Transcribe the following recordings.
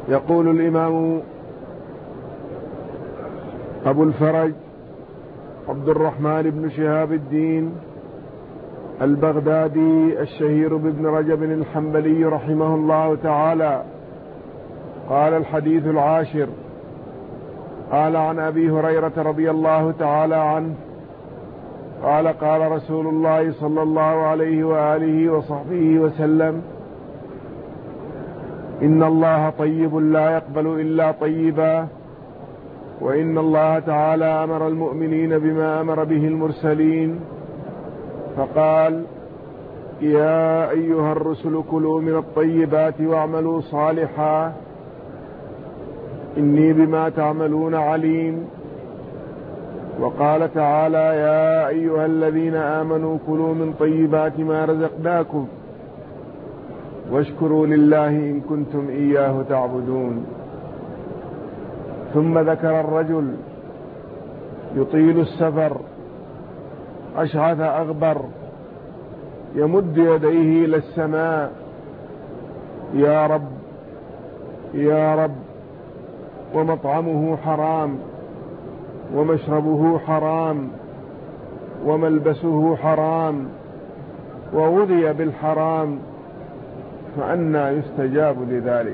يقول الإمام أبو الفرج عبد الرحمن بن شهاب الدين البغدادي الشهير بابن رجب الحنبلي رحمه الله تعالى قال: الحديث العاشر. قال عن أبي هريرة رضي الله تعالى عنه قال: قال رسول الله صلى الله عليه وآله وصحبه وسلم: إن الله طيب لا يقبل إلا طيبا، وإن الله تعالى أمر المؤمنين بما أمر به المرسلين، فقال: يا أيها الرسل كلوا من الطيبات واعملوا صالحا إني بما تعملون عليم. وقال تعالى: يا أيها الذين آمنوا كلوا من طيبات ما رزقناكم واشكروا لله إن كنتم إياه تعبدون. ثم ذكر الرجل يطيل السفر أشعث أغبر يمد يديه إلى السماء: يا رب يا رب، ومطعمه حرام ومشربه حرام وملبسه حرام وغذي بالحرام، فأنى يستجاب لذلك.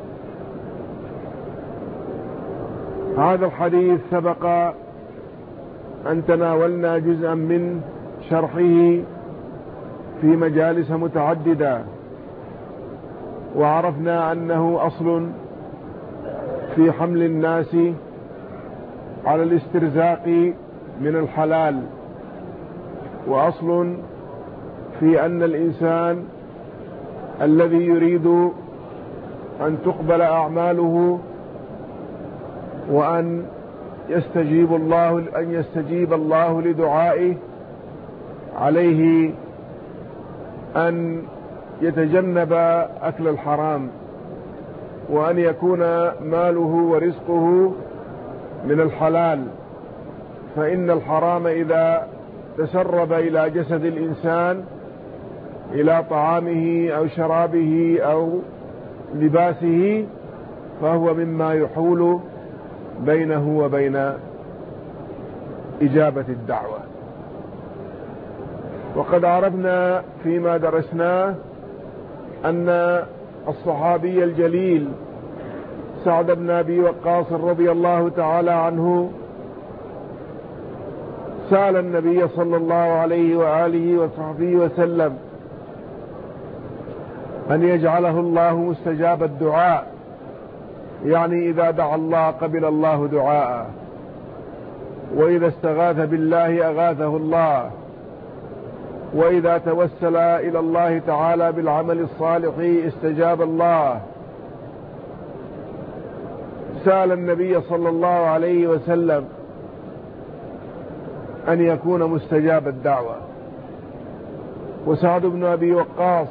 هذا الحديث سبق أن تناولنا جزءا من شرحه في مجالس متعددة، وعرفنا أنه أصل في حمل الناس على الاسترزاق من الحلال، وأصل في أن الإنسان الذي يريد أن تقبل أعماله وأن يستجيب الله لدعائه عليه أن يتجنب أكل الحرام، وأن يكون ماله ورزقه من الحلال، فإن الحرام إذا تسرب إلى جسد الإنسان، إلى طعامه أو شرابه أو لباسه، فهو مما يحول بينه وبين إجابة الدعوة. وقد عرفنا فيما درسناه أن الصحابي الجليل سعد بن أبي وقاص رضي الله تعالى عنه سأل النبي صلى الله عليه وآله وصحبه وسلم أن يجعله الله مستجاب الدعاء، يعني إذا دعا الله قبل الله دعاءه، وإذا استغاث بالله أغاثه الله، وإذا توسل إلى الله تعالى بالعمل الصالح استجاب الله. سأل النبي صلى الله عليه وسلم أن يكون مستجاب الدعوة. وسعد بن أبي وقاص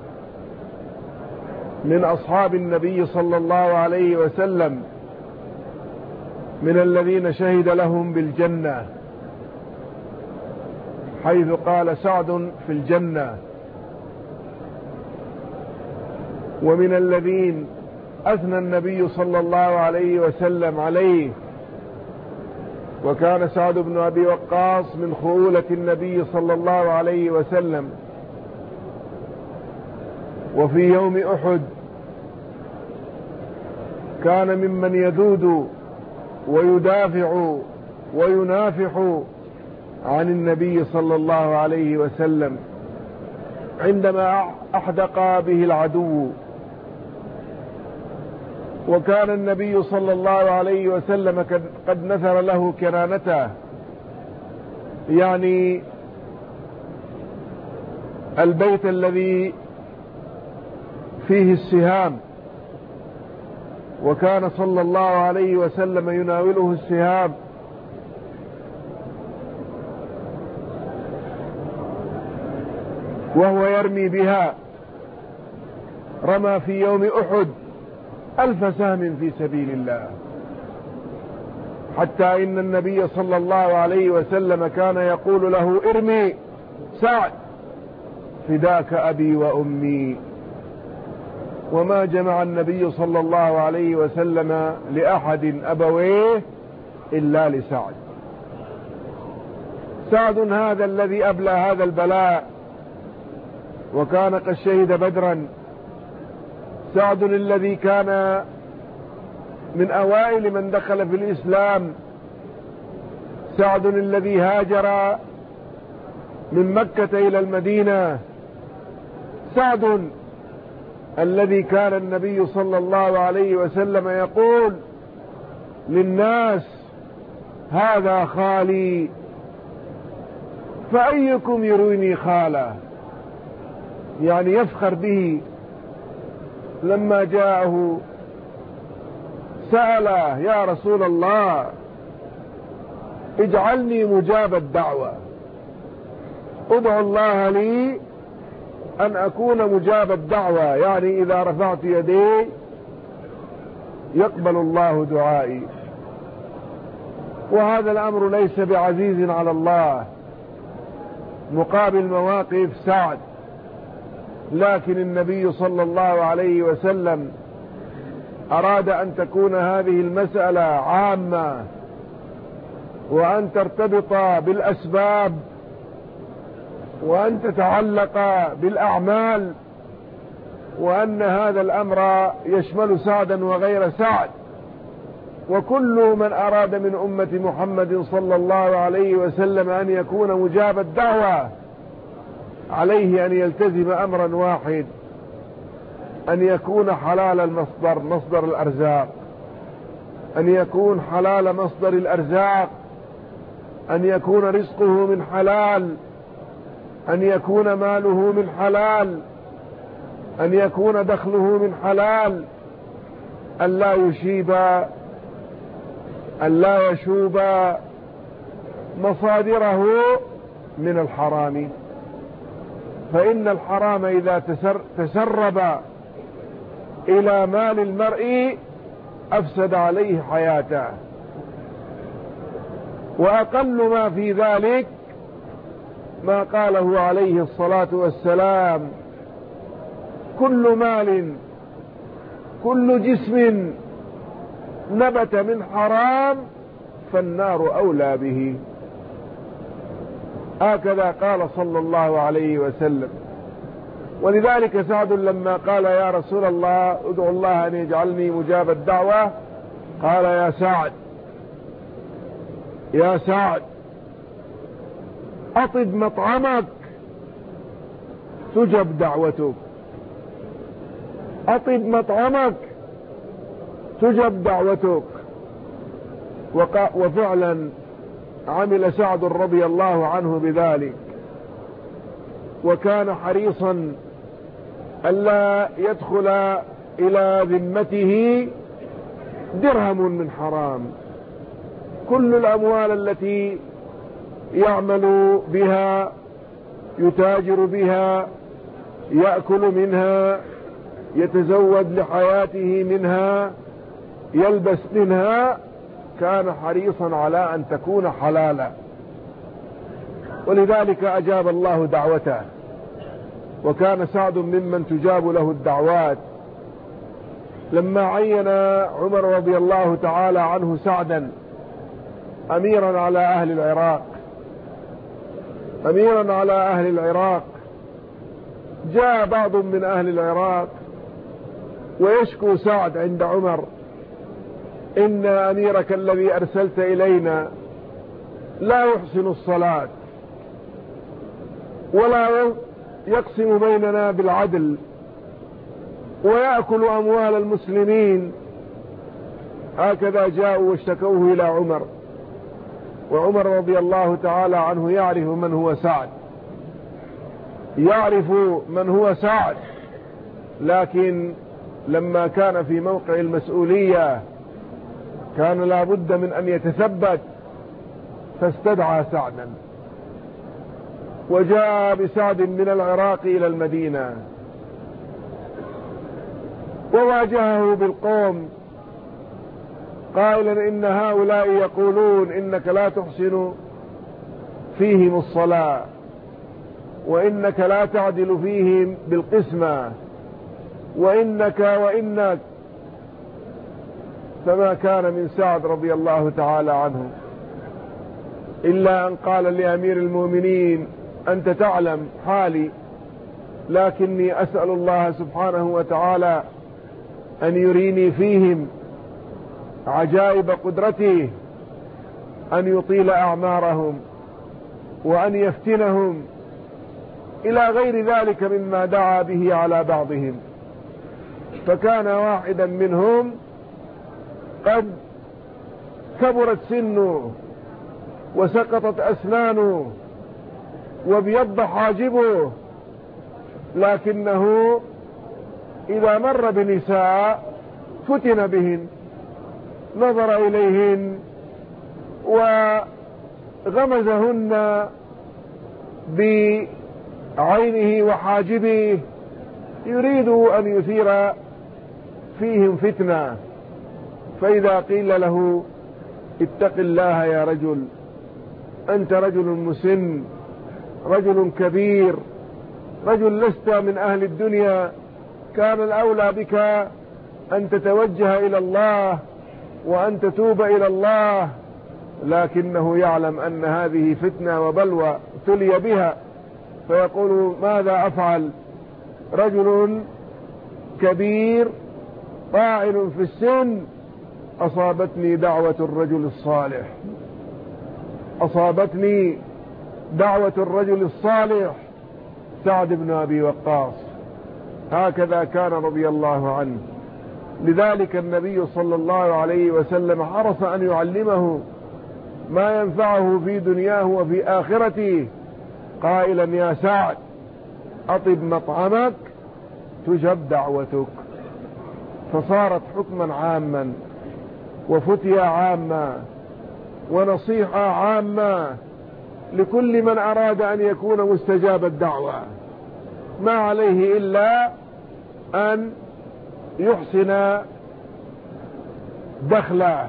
من أصحاب النبي صلى الله عليه وسلم، من الذين شهد لهم بالجنة، حيث قال: سعد في الجنة. ومن الذين أثنى النبي صلى الله عليه وسلم عليه، وكان سعد بن أبي وقاص من خولة النبي صلى الله عليه وسلم. وفي يوم أحد كان ممن يذود ويدافع وينافح عن النبي صلى الله عليه وسلم عندما أحدق به العدو. وكان النبي صلى الله عليه وسلم قد نثر له كنانته، يعني البيت الذي فيه السهام، وكان صلى الله عليه وسلم يناوله السهام. وهو يرمي بها، رمى في يوم أحد 1000 سهم في سبيل الله، حتى إن النبي صلى الله عليه وسلم كان يقول له: ارمي سعد فداك أبي وأمي. وما جمع النبي صلى الله عليه وسلم لأحد أبويه إلا لسعد. سعد هذا الذي أبلى هذا البلاء وكان قد شهد بدرا، سعد الذي كان من أوائل من دخل في الإسلام، سعد الذي هاجر من مكة إلى المدينة، سعد الذي كان النبي صلى الله عليه وسلم يقول للناس هذا خالي فأيكم يروني خاله، يعني يفخر به. لما جاءه سأله يا رسول الله اجعلني مجاب الدعوة، ادعو الله لي أن أكون مجاب الدعوة، يعني إذا رفعت يدي يقبل الله دعائي. وهذا الأمر ليس بعزيز على الله مقابل مواقف سعد، لكن النبي صلى الله عليه وسلم أراد أن تكون هذه المسألة عامة وأن ترتبط بالأسباب وأن تتعلق بالأعمال، وأن هذا الأمر يشمل سعدا وغير سعد، وكل من أراد من أمة محمد صلى الله عليه وسلم أن يكون مجاب الدعوة عليه أن يلتزم أمرا واحد، أن يكون حلال المصدر، مصدر الأرزاق، أن يكون حلال مصدر الأرزاق، أن يكون رزقه من حلال، أن يكون ماله من حلال، أن يكون دخله من حلال، أن لا يشيب، أن لا يشوب مصادره من الحرام، فإن الحرام إذا تسرب إلى مال المرء أفسد عليه حياته. وأقل ما في ذلك ما قاله عليه الصلاة والسلام كل مال كل جسم نبت من حرام فالنار أولى به، هكذا قال صلى الله عليه وسلم. ولذلك سعد لما قال يا رسول الله ادعو الله أن يجعلني مجاب الدعوة، قال يا سعد يا سعد أطب مطعمك تجب دعوتك، أطب مطعمك تجب دعوتك. وفعلا عمل سعد رضي الله عنه بذلك، وكان حريصا ألا يدخل إلى ذمته درهم من حرام. كل الأموال التي يعمل بها، يتاجر بها، يأكل منها، يتزود لحياته منها، يلبس منها، كان حريصا على أن تكون حلالا. ولذلك أجاب الله دعوته، وكان سعد ممن تجاب له الدعوات. لما عين عمر رضي الله تعالى عنه سعدا أميرا على أهل العراق، أميرا على أهل العراق، جاء بعض من أهل العراق ويشكو سعد عند عمر إن أميرك الذي أرسلت إلينا لا يحسن الصلاة ولا يقسم بيننا بالعدل ويأكل أموال المسلمين. هكذا جاءوا واشتكوه إلى عمر، وعمر رضي الله تعالى عنه يعرف من هو سعد، يعرف من هو سعد، لكن لما كان في موقع المسؤولية كان لا بد من أن يتثبت، فاستدعى سعدا وجاء بسعد من العراق إلى المدينة وواجهه بالقوم قائلا إن هؤلاء يقولون إنك لا تحسن فيهم الصلاة وإنك لا تعدل فيهم بالقسمة وإنك. فما كان من سعد رضي الله تعالى عنه إلا أن قال لأمير المؤمنين: أنت تعلم حالي، لكني أسأل الله سبحانه وتعالى أن يريني فيهم عجائب قدرته، أن يطيل أعمارهم وأن يفتنهم، إلى غير ذلك مما دعا به على بعضهم. فكان واحدا منهم قد كبرت سنه وسقطت أسنانه وابيض حاجبه، لكنه إذا مر بنساء فتن بهن، نظر إليهن وغمزهن بعينه وحاجبه، يريد أن يثير فيهم فتنة. فإذا قيل له: اتق الله يا رجل، أنت رجل مسن، رجل كبير، رجل لست من أهل الدنيا، كان الأولى بك أن تتوجه إلى الله وأن تتوب إلى الله، لكنه يعلم أن هذه فتنة وبلوى ابتلي بها، فيقول: ماذا أفعل؟ رجل كبير طاعن في السن، أصابتني دعوة الرجل الصالح، أصابتني دعوة الرجل الصالح سعد بن أبي وقاص. هكذا كان رضي الله عنه. لذلك النبي صلى الله عليه وسلم حرص أن يعلمه ما ينفعه في دنياه وفي آخرته، قائلا: يا سعد، أطب مطعمك تجب دعوتك. فصارت حكما عاما وفتيا عاما ونصيحة عامة لكل من أراد أن يكون مستجاب الدعوة، ما عليه إلا أن يحسن دخله،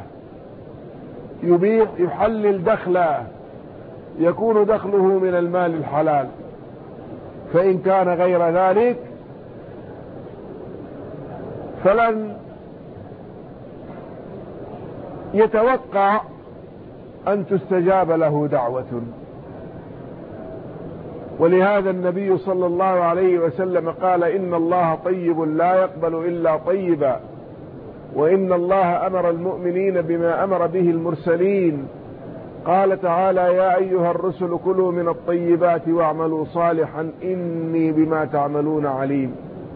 يحلل دخله، يكون دخله من المال الحلال. فإن كان غير ذلك فلن يتوقع أن تستجاب له دعوة. ولهذا النبي صلى الله عليه وسلم قال: إن الله طيب لا يقبل إلا طيبا، وإن الله أمر المؤمنين بما أمر به المرسلين. قال تعالى: يا أيها الرسل كلوا من الطيبات واعملوا صالحا إني بما تعملون عليم.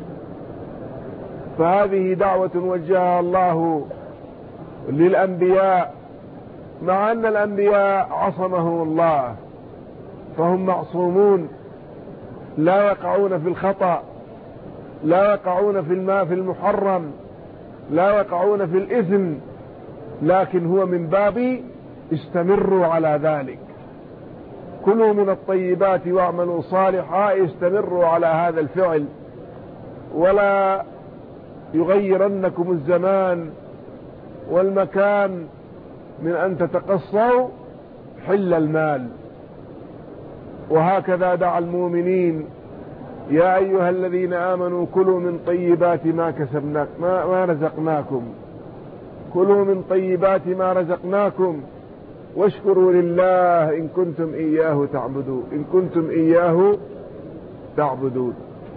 فهذه دعوة وجهها الله للأنبياء، مع أن الأنبياء عصمهم الله، فهم معصومون، لا يقعون في الخطأ، لا يقعون في المحرم، لا يقعون في الإثم، لكن هو من باب استمروا على ذلك. كلوا من الطيبات واعملوا صالحا، استمروا على هذا الفعل، ولا يغيرنكم الزمان والمكان من أن تتقصوا حل المال. وهكذا دعا المؤمنين: يا أيها الذين آمنوا كلوا من طيبات ما كسبنا ما رزقناكم، كلوا من طيبات ما رزقناكم واشكروا لله إن كنتم إياه تعبدون، إن كنتم إياه تعبدون.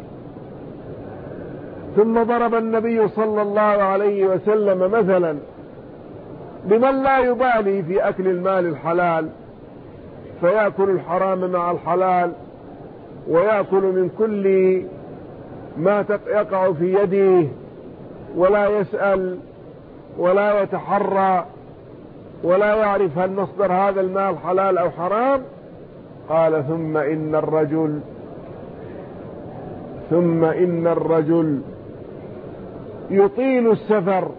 ثم ضرب النبي صلى الله عليه وسلم مثلا بمن لا يبالي في أكل المال الحلال، فيأكل الحرام مع الحلال، ويأكل من كل ما يقع في يده، ولا يسأل ولا يتحرى ولا يعرف هل مصدر هذا المال حلال أو حرام. قال: ثم إن الرجل يطيل السفر،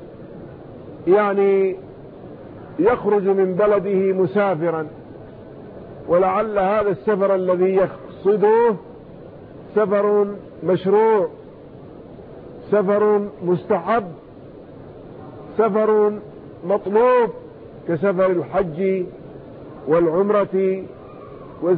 يعني يخرج من بلده مسافرا، ولعل هذا السفر الذي يقصده سفر مشروع، سفر مستحب، سفر مطلوب، كسفر الحج والعمرة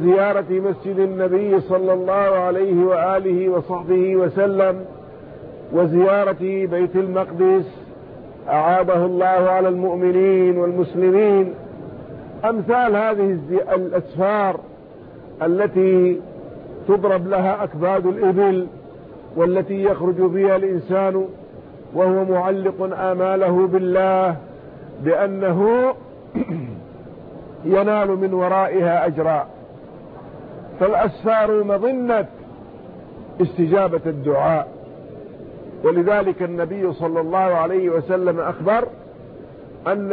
وزيارة مسجد النبي صلى الله عليه وآله وصحبه وسلم، وزيارة بيت المقدس أعاده الله على المؤمنين والمسلمين. أمثال هذه الأسفار التي تضرب لها أكباد الإبل، والتي يخرج بها الإنسان وهو معلق آماله بالله بأنه ينال من ورائها أجرا. فالأسفار مظنة استجابة الدعاء، ولذلك النبي صلى الله عليه وسلم أخبر أن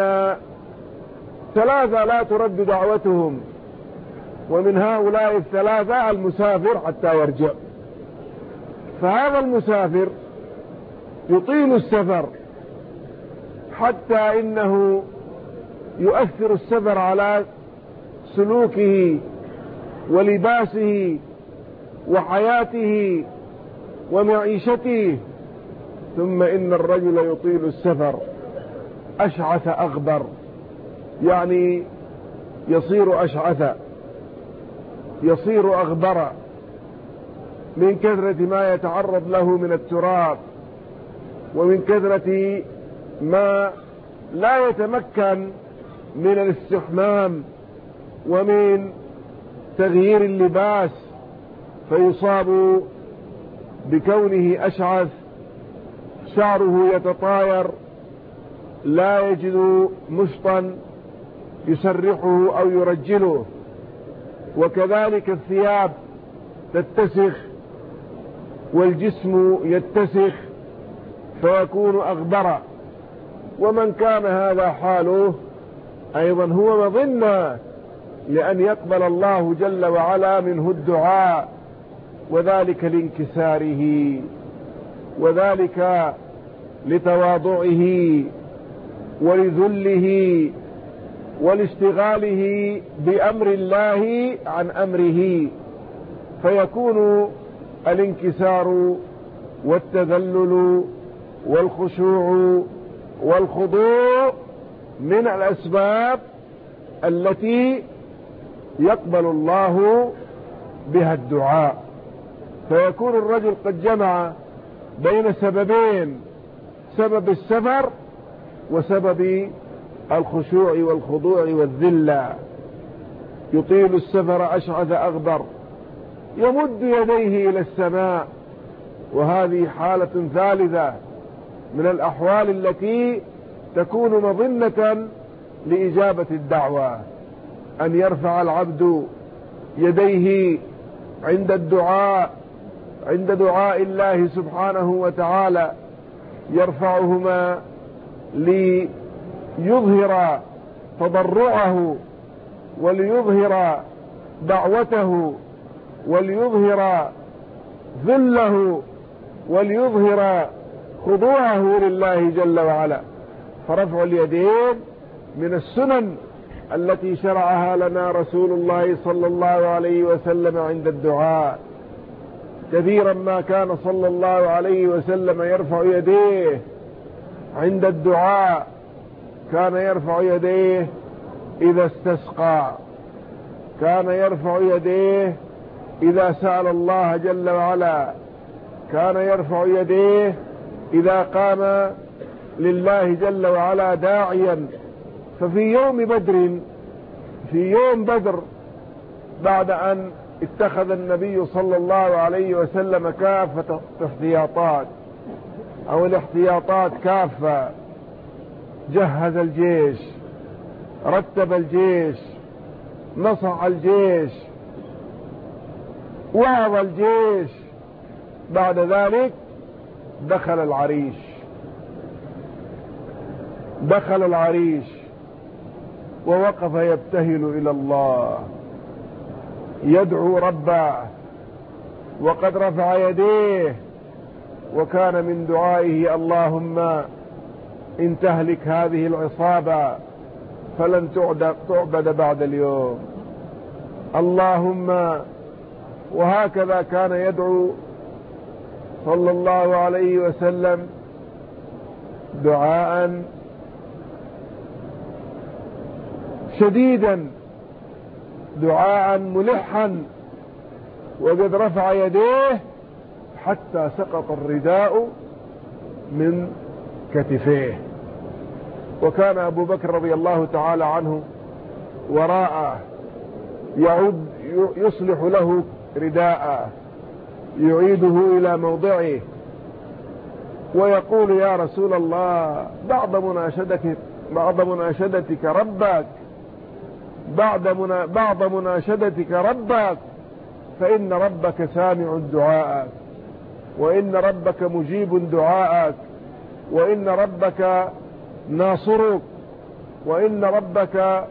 3 لا ترد دعوتهم، ومن هؤلاء 3 المسافر حتى يرجع. فهذا المسافر يطيل السفر حتى إنه يؤثر السفر على سلوكه ولباسه وحياته ومعيشته. ثم إن الرجل يطيل السفر أشعث أغبر، يعني يصير أشعث، يصير أغبر من كثرة ما يتعرض له من التراب، ومن كثرة ما لا يتمكن من الاستحمام ومن تغيير اللباس، فيصاب بكونه أشعث، شعره يتطاير، لا يجد مشطا يسرحه أو يرجله. وكذلك الثياب تتسخ والجسم يتسخ فيكون أغبرا. ومن كان هذا حاله أيضا هو مظنة لأن يقبل الله جل وعلا منه الدعاء، وذلك لانكساره، وذلك لتواضعه ولذله ولاشتغاله بأمر الله عن أمره، فيكون الانكسار والتذلل والخشوع والخضوع من الأسباب التي يقبل الله بها الدعاء. فيكون الرجل قد جمع بين سببين: سبب السفر وسبب الخشوع والخضوع والذلة. يطيل السفر أشعث أغبر، يمد يديه إلى السماء، وهذه حالة ثالثة من الأحوال التي تكون مظنة لإجابة الدعوة، أن يرفع العبد يديه عند الدعاء، عند دعاء الله سبحانه وتعالى، يرفعهما ليظهر تضرعه وليظهر دعوته وليظهر ذله وليظهر خضوعه لله جل وعلا. فرفع اليدين من السنن التي شرعها لنا رسول الله صلى الله عليه وسلم عند الدعاء. كثيرا ما كان صلى الله عليه وسلم يرفع يديه عند الدعاء، كان يرفع يديه إذا استسقى، كان يرفع يديه إذا سأل الله جل وعلا، كان يرفع يديه إذا قام لله جل وعلا داعيا. ففي يوم بدر، في يوم بدر، بعد أن اتخذ النبي صلى الله عليه وسلم كافة الاحتياطات أو الاحتياطات كافة، جهز الجيش، رتب الجيش، نصح الجيش، وعظ الجيش، بعد ذلك دخل العريش، دخل العريش ووقف يبتهل إلى الله، يدعو ربه، وقد رفع يديه، وكان من دعائه: اللهم إن تهلك هذه العصابة فلن تعبد بعد اليوم، اللهم. وهكذا كان يدعو صلى الله عليه وسلم دعاء شديدا، دعاء ملحا، وقد رفع يديه حتى سقط الرداء من كتفيه. وكان أبو بكر رضي الله تعالى عنه وراءه يعود يصلح له رداءه يعيده إلى موضعه ويقول يا رسول الله بعض مناشدتك ربك بعض مناشدتك ربك فإن ربك سامع دعاءك وإن ربك مجيب دعاءك وإن ربك ناصرك وإن ربك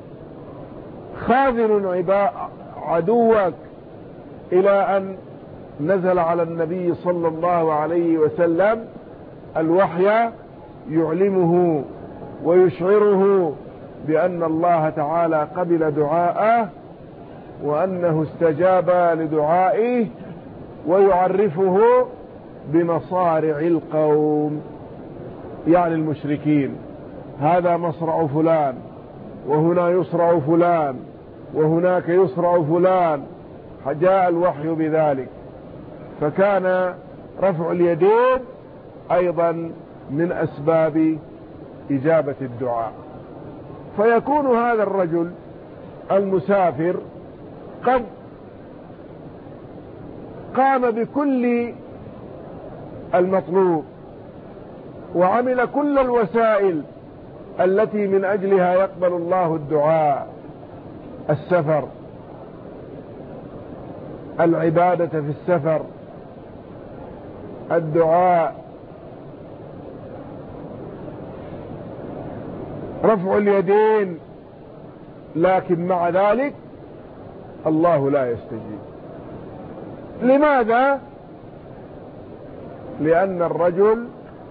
خاذل عدوك، إلى أن نزل على النبي صلى الله عليه وسلم الوحي يعلمه ويشعره بأن الله تعالى قبل دعاءه وأنه استجاب لدعائه، ويعرفه بمصارع القوم يعني المشركين، هذا مصرع فلان وهنا يصرع فلان وهناك يصرع فلان، جاء الوحي بذلك. فكان رفع اليدين أيضا من أسباب إجابة الدعاء. فيكون هذا الرجل المسافر قد قام بكل المطلوب وعمل كل الوسائل التي من أجلها يقبل الله الدعاء: السفر، العبادة في السفر، الدعاء، رفع اليدين، لكن مع ذلك الله لا يستجيب. لماذا؟ لأن الرجل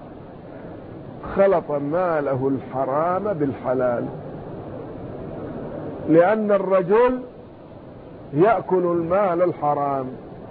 خلط ماله الحرام بالحلال، لأن الرجل يأكل المال الحرام،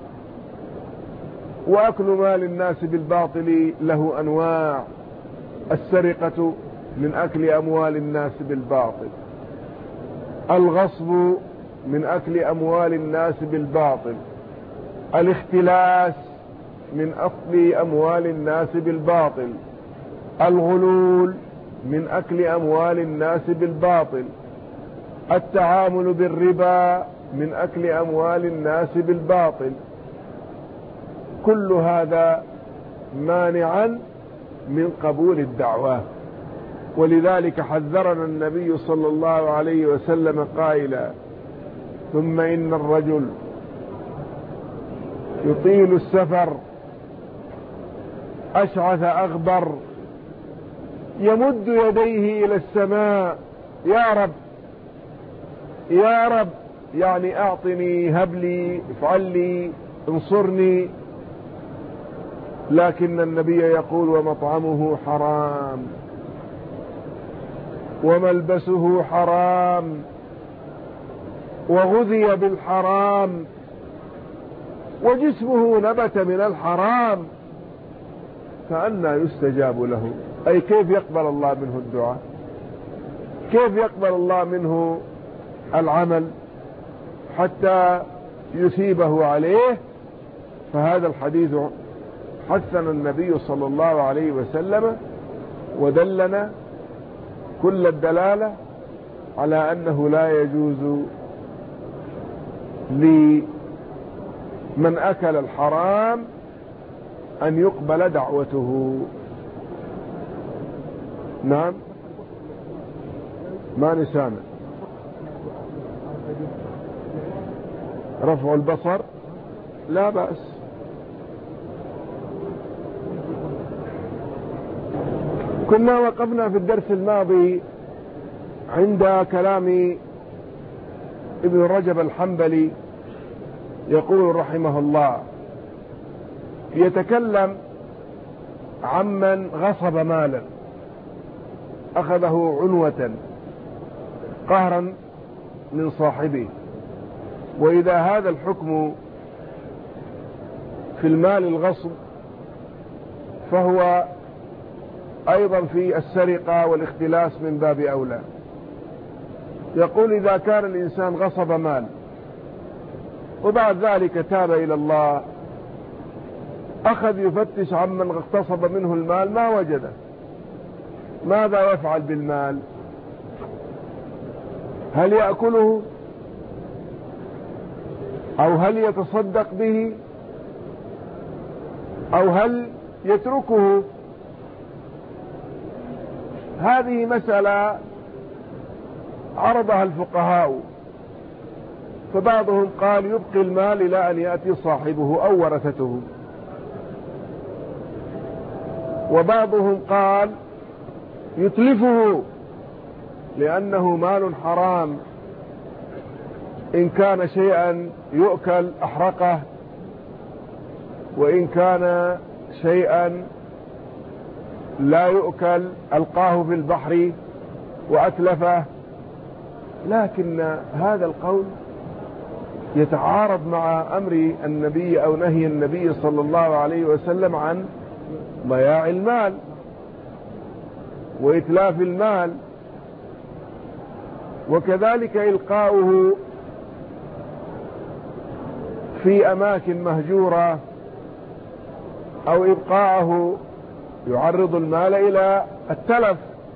وأكل مال الناس بالباطل له أنواع: السرقة من أكل أموال الناس بالباطل، الغصب من أكل أموال الناس بالباطل، الاختلاس من أكل أموال الناس بالباطل، الغلول من أكل أموال الناس بالباطل، التعامل بالربا من أكل أموال الناس بالباطل. كل هذا مانعا من قبول الدعوة، ولذلك حذرنا النبي صلى الله عليه وسلم قائلا: ثم إن الرجل يطيل السفر أشعث أغبر يمد يديه إلى السماء: يا رب يا رب، يعني أعطني، هب لي، افعل لي، انصرني. لكن النبي يقول: ومطعمه حرام وملبسه حرام وغذي بالحرام وجسمه نبت من الحرام، فأنى يستجاب له؟ أي كيف يقبل الله منه الدعاء؟ كيف يقبل الله منه العمل حتى يثيبه عليه؟ فهذا الحديث حثنا النبي صلى الله عليه وسلم ودلنا كل الدلالة على أنه لا يجوز لمن أكل الحرام أن يقبل دعوته. نعم، ما نسامع. رفع البصر لا بأس. كنا وقفنا في الدرس الماضي عند كلام ابن رجب الحنبلي، يقول رحمه الله: يتكلم عمن غصب مالا أخذه عنوة قهرا من صاحبه، وإذا هذا الحكم في المال الغصب فهو أيضا في السرقة والاختلاس من باب أولى. يقول: إذا كان الإنسان غصب مال وبعد ذلك تاب إلى الله أخذ يفتش عمن اغتصب منه المال ما وجده، ماذا يفعل بالمال؟ هل يأكله أو هل يتصدق به أو هل يتركه؟ هذه مسألة عرضها الفقهاء، فبعضهم قال يبقي المال إلى أن يأتي صاحبه أو ورثته، وبعضهم قال يتلفه لأنه مال حرام، إن كان شيئا يؤكل أحرقه، وإن كان شيئا لا يؤكل ألقاه في البحر وأتلفه. لكن هذا القول يتعارض مع أمر النبي أو نهي النبي صلى الله عليه وسلم عن ضياع المال وإتلاف المال، وكذلك إلقاؤه في أماكن مهجورة أو إبقاءه يعرض المال إلى التلف.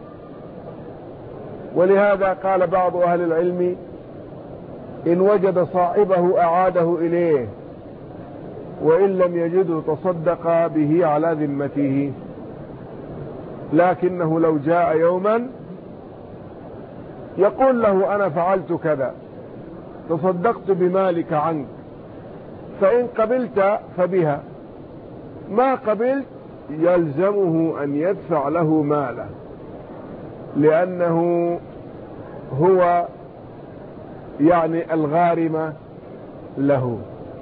ولهذا قال بعض أهل العلم إن وجد صاحبه أعاده إليه، وإن لم يجده تصدق به على ذمته، لكنه لو جاء يوما يقول له أنا فعلت كذا، تصدقت بمالك عنك، فإن قبلت فبها، ما قبلت يلزمه أن يدفع له ماله، لأنه هو يعني الغارمة له.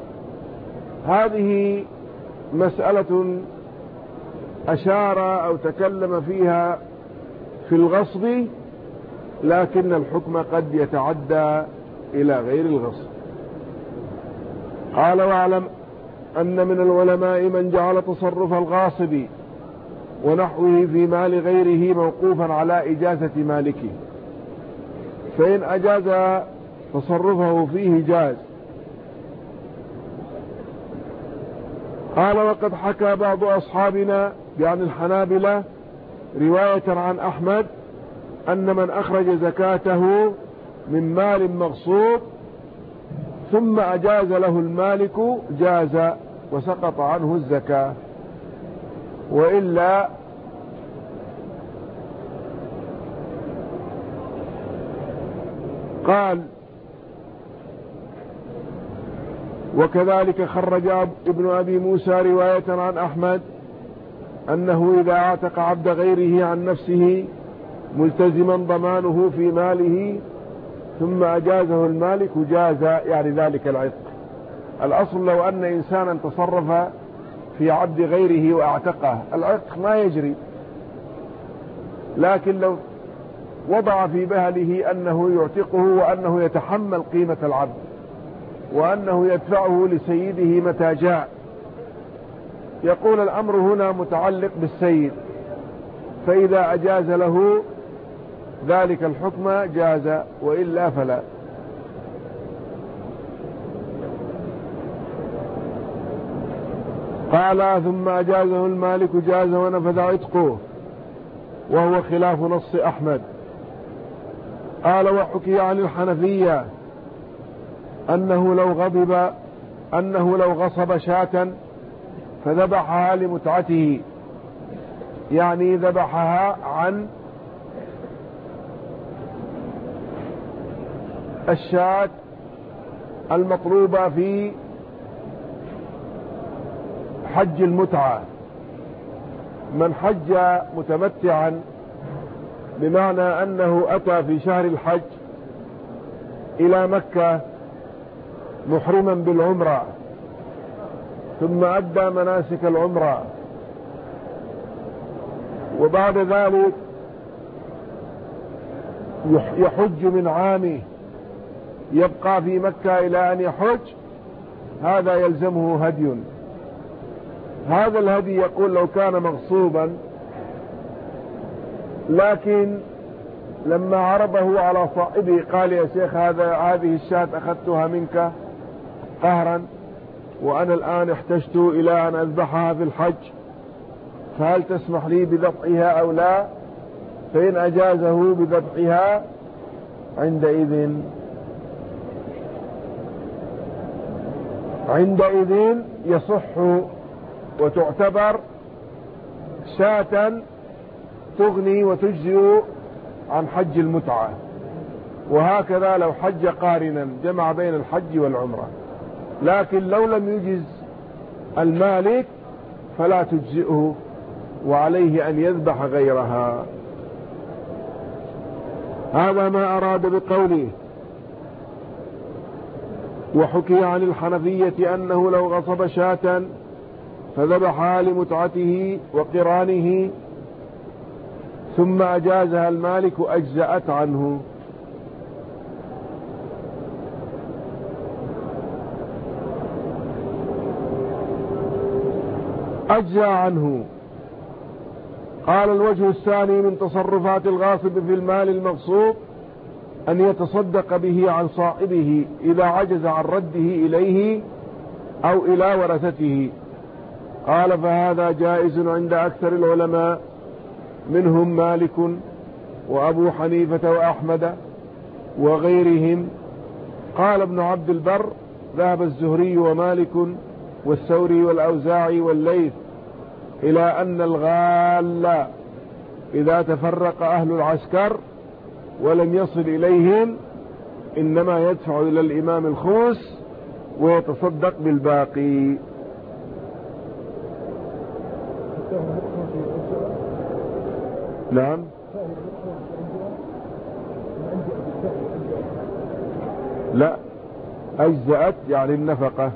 هذه مسألة أشار أو تكلم فيها في الغصب، لكن الحكم قد يتعدى إلى غير الغصب. قال واعلم أن من العلماء من جعل تصرف الغاصب ونحوه في مال غيره موقوفا على إجازة مالكه، فإن أجاز تصرفه فيه جاز. قال وقد حكى بعض أصحابنا يعني الحنابلة رواية عن أحمد أن من أخرج زكاته من مال مغصوب ثم أجاز له المالك جاز وسقط عنه الزكاة، وإلا قال وكذلك خرج ابن أبي موسى رواية عن أحمد أنه إذا اعتق عبد غيره عن نفسه ملتزما ضمانه في ماله ثم أجازه المالك جاز، يعني ذلك العتق. الأصل لو أن إنسانا تصرف في عبد غيره واعتقه العتق ما يجري، لكن لو وضع في بهله أنه يعتقه وأنه يتحمل قيمة العبد وأنه يدفعه لسيده متى جاء، يقول الأمر هنا متعلق بالسيد، فإذا أجاز له ذلك الحكم جاز وإلا فلا. قال ثم أجازه المالك جاز ونفذ عتقه، وهو خلاف نص أحمد. قال وحكي عن الحنفية أنه لو غصب شاة فذبحها لمتعته، يعني ذبحها عن الشاة المطلوبة في حج المتعة. من حج متمتعا بمعنى أنه أتى في شهر الحج إلى مكة محرما بالعمرة ثم أدى مناسك العمرة، وبعد ذلك يحج من عامه يبقى في مكة إلى أن يحج، هذا يلزمه هدي. هذا الهدي يقول لو كان مغصوبا، لكن لما عرضه على صاحبه قال يا شيخ هذه الشاة أخذتها منك قهرا، وأنا الآن احتجت إلى أن أذبحها في الحج، فهل تسمح لي بذبحها أو لا؟ فإن أجازه بذبحها عندئذ يصح وتعتبر شاة تغني وتجزئ عن حج المتعة. وهكذا لو حج قارنا جمع بين الحج والعمرة. لكن لو لم يجز المالك فلا تجزئه، وعليه أن يذبح غيرها. هذا ما أراد بقوله. وحكي عن الحنفية أنه لو غصب شاة فذبحها لمتعته وقرانه ثم أجازها المالك أجزأت عنه. أجزأ عنه. قال الوجه الثاني من تصرفات الغاصب في المال المغصوب أن يتصدق به عن صاحبه إذا عجز عن رده إليه أو إلى ورثته. قال فهذا جائز عند أكثر العلماء منهم مالك وأبو حنيفة وأحمد وغيرهم. قال ابن عبد البر ذهب الزهري ومالك والثوري والأوزاعي والليث إلى أن الغال إذا تفرق أهل العسكر ولم يصل إليهم إنما يدفع إلى الإمام الخمس ويتصدق بالباقي. نعم. لا، أجزأت يعني النفقة.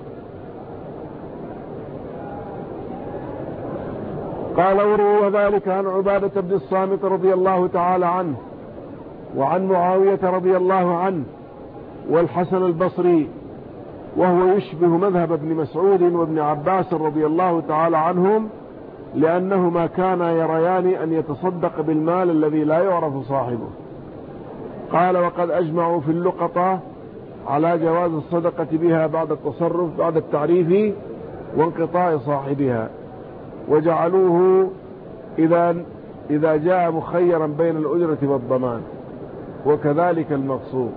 قال وروى ذلك عن عبادة بن الصامت رضي الله تعالى عنه وعن معاوية رضي الله عنه والحسن البصري، وهو يشبه مذهب ابن مسعود وابن عباس رضي الله تعالى عنهم، لأنهما كانا يريان أن يتصدق بالمال الذي لا يعرف صاحبه. قال وقد أجمعوا في اللقطة على جواز الصدقة بها بعد التصرف بعد التعريف وانقطاع صاحبها، وجعلوه إذا جاء مخيرا بين الأجرة والضمان، وكذلك المقصود.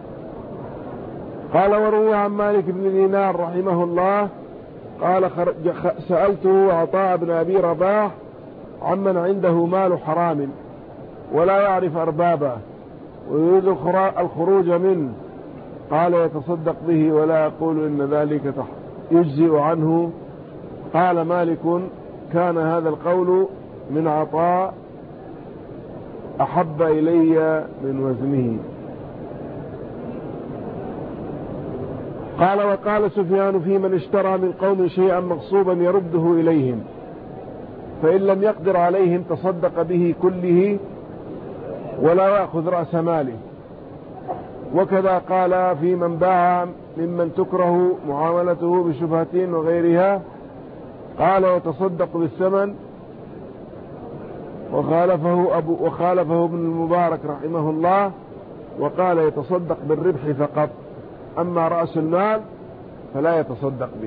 قال وروي عن مالك بن دينار رحمه الله قال سألته عطاء بن أبي رباح عمن عنده مال حرام ولا يعرف أربابه ويريد الخروج منه، قال يتصدق به ولا يقول إن ذلك يجزئ عنه. قال مالك كان هذا القول من عطاء أحب إلي من وزنه. قال وقال سفيان في من اشترى من قوم شيئا مغصوبا يرده إليهم، فإن لم يقدر عليهم تصدق به كله ولا يأخذ رأس ماله. وكذا قال في من باع ممن تكره معاملته بشبهة وغيرها، قال يتصدق بالثمن، وخالفه ابن المبارك رحمه الله وقال يتصدق بالربح فقط، أما رأس المال فلا يتصدق به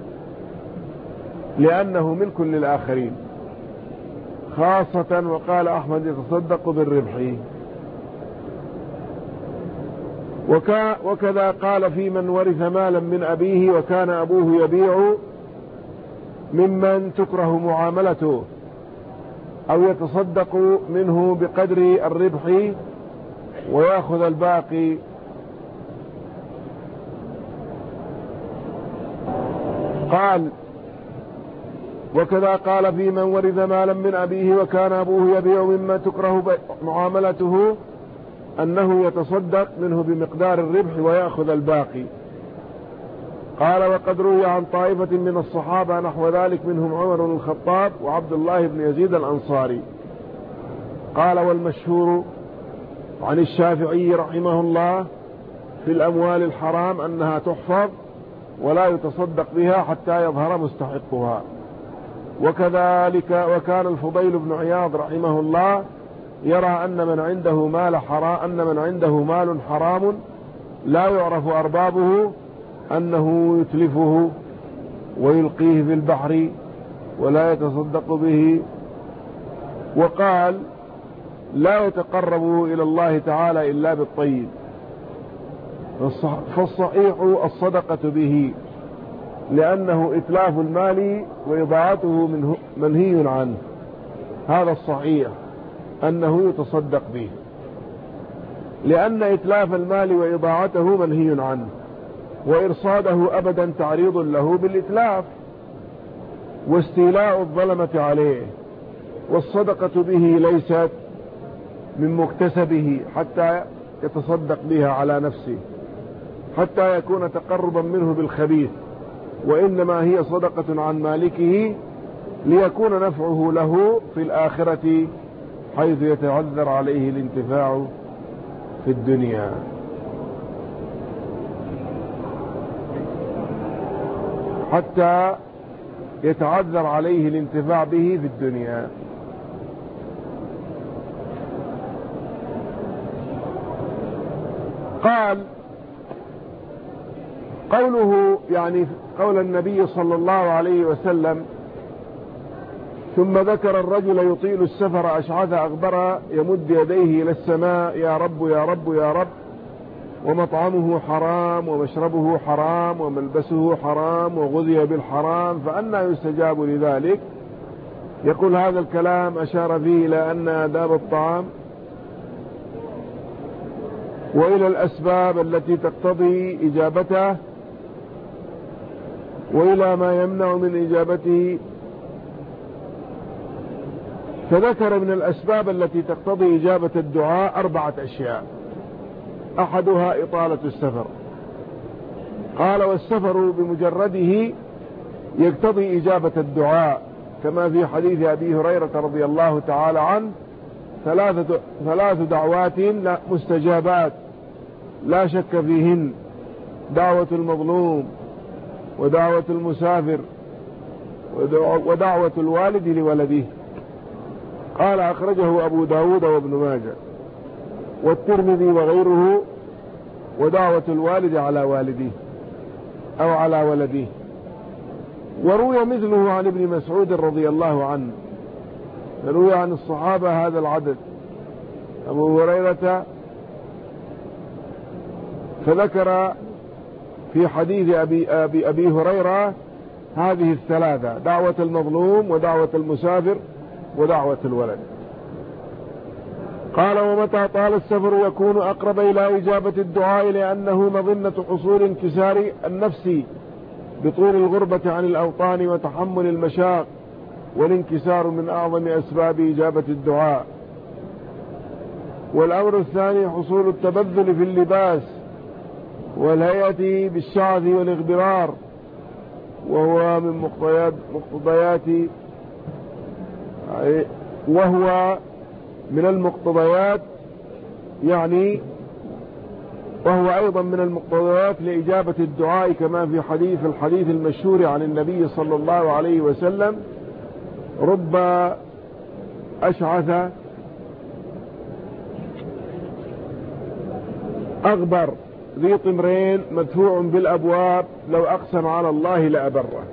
لأنه ملك للآخرين خاصة. وقال أحمد يتصدق بالربح. وكذا قال في من ورث مالا من أبيه وكان أبوه يبيع ممن تكره معاملته، أو يتصدق منه بقدر الربح ويأخذ الباقي. قال وكذا قال في من ورث مالا من أبيه وكان أبوه يبيع مما تكره معاملته أنه يتصدق منه بمقدار الربح ويأخذ الباقي. قال وقد روي عن طائفة من الصحابة نحو ذلك منهم عمر بن الخطاب وعبد الله بن يزيد الأنصاري. قال والمشهور عن الشافعي رحمه الله في الأموال الحرام أنها تحفظ ولا يتصدق بها حتى يظهر مستحقها. وكذلك وكان الفضيل بن عياض رحمه الله يرى أن من عنده مال حرام لا يعرف أربابه أنه يتلفه ويلقيه في البحر ولا يتصدق به. وقال لا يتقرب إلى الله تعالى إلا بالطيب، فالصحيح الصدقة به، لأنه إتلاف المال وإضاعته منهي عنه. هذا الصحيح أنه يتصدق به، لأن إتلاف المال وإضاعته منهي عنه، وإرصاده أبدا تعريض له بالإتلاف واستيلاء الظلمة عليه. والصدقة به ليست من مكتسبه حتى يتصدق بها على نفسه، حتى يكون تقربا منه بالخبيث، وإنما هي صدقة عن مالكه ليكون نفعه له في الآخرة، حيث يتعذر عليه الانتفاع في الدنيا. حتى يتعذر عليه الانتفاع به في الدنيا. قال قوله يعني قول النبي صلى الله عليه وسلم: ثم ذكر الرجل يطيل السفر أشعث أغبر يمد يديه إلى السماء: يا رب يا رب يا رب، ومطعمه حرام ومشربه حرام وملبسه حرام وغذي بالحرام، فأنى يستجاب لذلك؟ يقول هذا الكلام أشار فيه إلى أن آداب الطعام وإلى الأسباب التي تقتضي إجابته وإلى ما يمنع من إجابته. فذكر من الأسباب التي تقتضي إجابة الدعاء 4 أشياء، أحدها إطالة السفر. قال: والسفر بمجرده يقتضي إجابة الدعاء، كما في حديث أبي هريرة رضي الله تعالى عنه: 3 دعوات مستجابات لا شك فيهن: دعوة المظلوم، ودعوة المسافر، ودعوة الوالد لولده. قال: أخرجه أبو داود وابن ماجه والترمذي وغيره. ودعوة الوالد على والده أو على ولده. وروي مثله عن ابن مسعود رضي الله عنه، روي عن الصحابة هذا العدد: أبو هريرة فذكر في حديث أبي هريرة هذه 3: دعوة المظلوم، ودعوة المسافر، ودعوة الولد. قال: ومتى طال السفر يكون أقرب إلى إجابة الدعاء، لأنه مظنة حصول انكسار النفس بطول الغربة عن الأوطان وتحمل المشاق، والانكسار من أعظم أسباب إجابة الدعاء. والأمر الثاني حصول التبذل في اللباس والهيئة بالشعث والاغبرار، وهو من المقتضيات يعني وهو أيضا من المقتضيات لإجابة الدعاء، كما في الحديث المشهور عن النبي صلى الله عليه وسلم: رب أشعث أغبر ذي طمرين مدفوع بالأبواب لو أقسم على الله لأبره.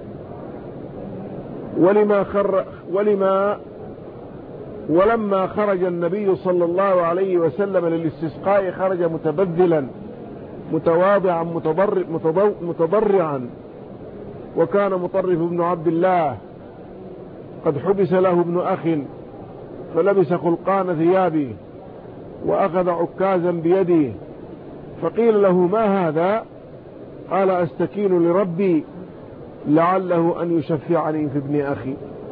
ولما خرج النبي صلى الله عليه وسلم للاستسقاء خرج متبذلا متواضعا متضرعا، وكان مطرف بن عبد الله قد حبس له ابن أخ فلبس خلقان ثيابه وأخذ عكازا بيده، فقيل له: ما هذا؟ قال: أستكين لربي لعله أن يشفعني في ابن أخي.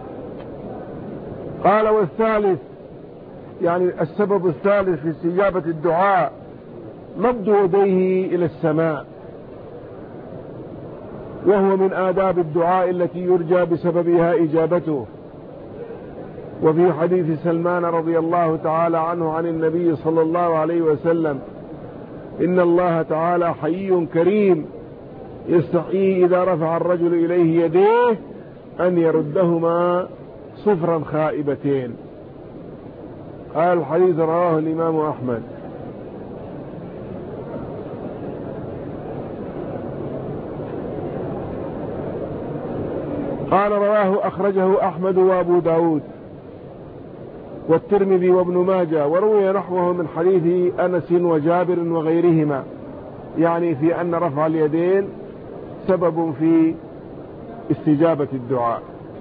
قال: والثالث يعني السبب الثالث في استجابة الدعاء مد يديه إلى السماء، وهو من آداب الدعاء التي يرجى بسببها إجابته. وفي حديث سلمان رضي الله تعالى عنه عن النبي صلى الله عليه وسلم: إن الله تعالى حيي كريم يستحيي إذا رفع الرجل إليه يديه أن يردهما صفرا خائبتين. قال: الحديث رواه الإمام أحمد. قال رواه أخرجه أحمد وأبو داود والترمذي وابن ماجه، وروي نحوه من حديث أنس وجابر وغيرهما، يعني في أن رفع اليدين سبب في استجابة الدعاء.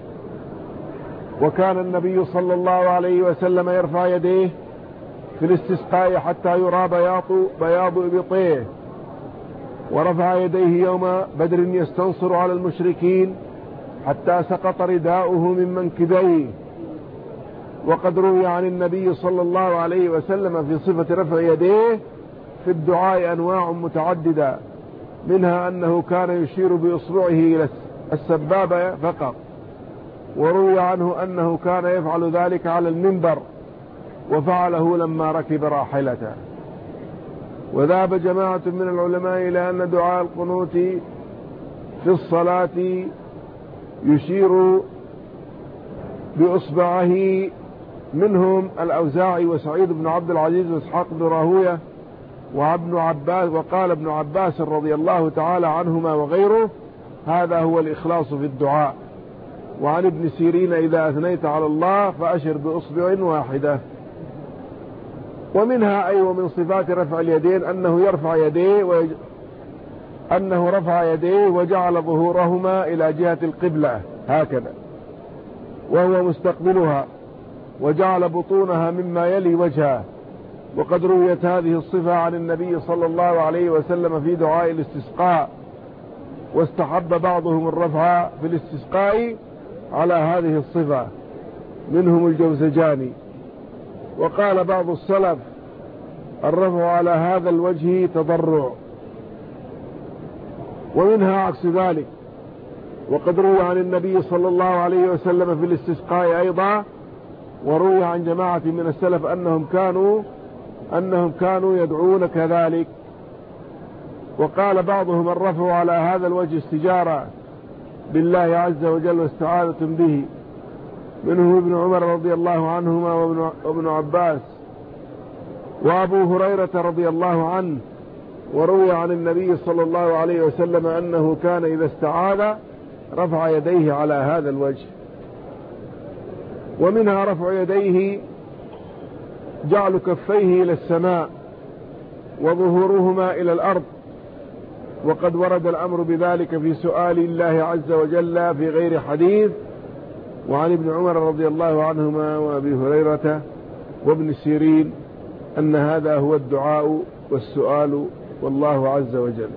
وكان النبي صلى الله عليه وسلم يرفع يديه في الاستسقاء حتى يرى بياض إبطيه، ورفع يديه يوم بدر يستنصر على المشركين حتى سقط رداؤه من منكبيه. وقد روي عن النبي صلى الله عليه وسلم في صفة رفع يديه في الدعاء أنواع متعددة، منها أنه كان يشير بإصبعه إلى السبابة فقط، وروي عنه أنه كان يفعل ذلك على المنبر وفعله لما ركب راحلته. وذهب جماعة من العلماء إلى أن دعاء القنوت في الصلاة يشير بإصبعه، منهم الأوزاعي وسعيد بن عبد العزيز وإسحاق بن راهوية وابن عباس. وقال ابن عباس رضي الله تعالى عنهما وغيره: هذا هو الإخلاص في الدعاء. وعن ابن سيرين: إذا أثنيت على الله فأشر بإصبع واحدة. ومنها أي ومن صفات رفع اليدين أنه رفع يديه وجعل ظهورهما إلى جهة القبلة هكذا وهو مستقبلها، وجعل بطونها مما يلي وجهه. وقد رويت هذه الصفة عن النبي صلى الله عليه وسلم في دعاء الاستسقاء، واستحب بعضهم الرفع في الاستسقاء على هذه الصفة، منهم الجوزجاني. وقال بعض السلف: الرفع على هذا الوجه تضرع. ومنها عكس ذلك، وقد روي عن النبي صلى الله عليه وسلم في الاستسقاء أيضا، وروي عن جماعة من السلف أنهم كانوا يدعون كذلك. وقال بعضهم: الرفع على هذا الوجه استجارة بالله عز وجل واستعاذة به، منه ابن عمر رضي الله عنهما وابن عباس وأبو هريرة رضي الله عنه. وروي عن النبي صلى الله عليه وسلم أنه كان إذا استعاذ رفع يديه على هذا الوجه. ومنها رفع يديه جعل كفيه إلى السماء وظهورهما إلى الأرض، وقد ورد الأمر بذلك في سؤال الله عز وجل في غير حديث. وعن ابن عمر رضي الله عنهما وأبي هريرة وابن سيرين أن هذا هو الدعاء والسؤال والله عز وجل.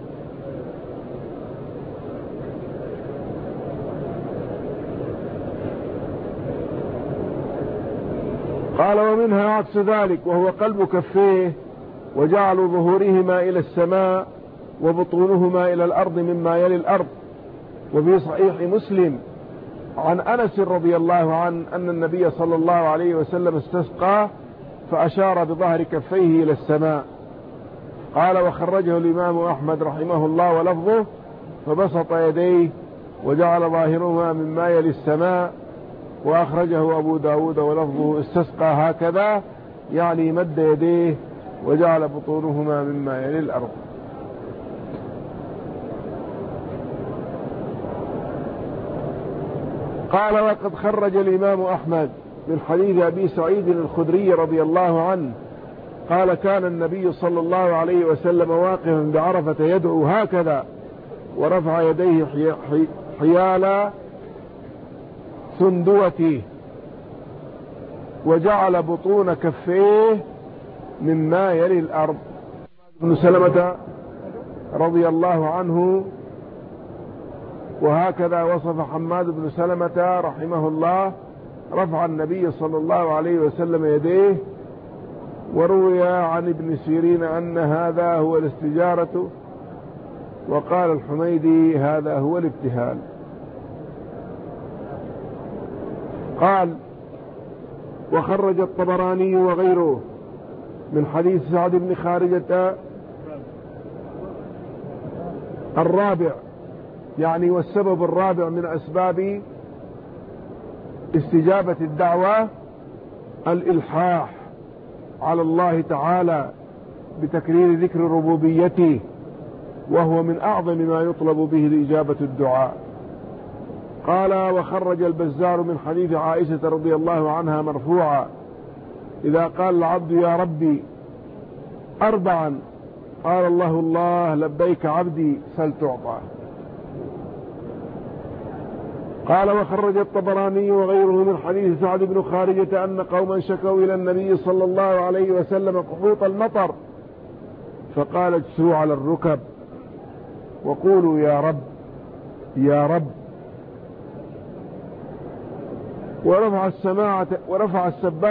قال: ومنها عكس ذلك، وهو قلب كفيه وجعل ظهورهما إلى السماء وبطونهما إلى الأرض مما يلي الأرض. وفي صحيح مسلم عن أنس رضي الله عنه أن النبي صلى الله عليه وسلم استسقى فأشار بظهر كفيه إلى السماء. قال: وخرجه الإمام أحمد رحمه الله ولفظه: فبسط يديه وجعل ظاهرهما مما يلي السماء. وأخرجه أبو داود ولفظه: استسقى هكذا، يعني مد يديه وجعل بطونهما مما يلي الأرض. قال: وقد خرج الإمام أحمد من حديث أبي سعيد الخدري رضي الله عنه قال: كان النبي صلى الله عليه وسلم واقفا بعرفة يدعو هكذا، ورفع يديه حيال ثندوته، وجعل بطون كفيه مما يلي الأرض. ابن سلمة رضي الله عنه. وهكذا وصف حماد بن سلمة رحمه الله رفع النبي صلى الله عليه وسلم يديه. وروي عن ابن سيرين أن هذا هو الاستجارة، وقال الحميدي: هذا هو الابتهال. قال: وخرج الطبراني وغيره من حديث سعد بن خارجة الرابع، يعني والسبب الرابع من أسباب استجابة الدعوة الإلحاح على الله تعالى بتكرير ذكر ربوبيته، وهو من أعظم ما يطلب به إجابة الدعاء. قال وخرج البزار من حديث عائشة رضي الله عنها مرفوعا إذا قال العبد يا ربي أربعا قال الله لبيك عبدي سل تعطى. قال وخرج الطبراني وغيره من حديث سعد بن خارجة أن قوما شكوا إلى النبي صلى الله عليه وسلم قحوط المطر فقال اجسوا على الركب وقولوا يا رب يا رب، ورفع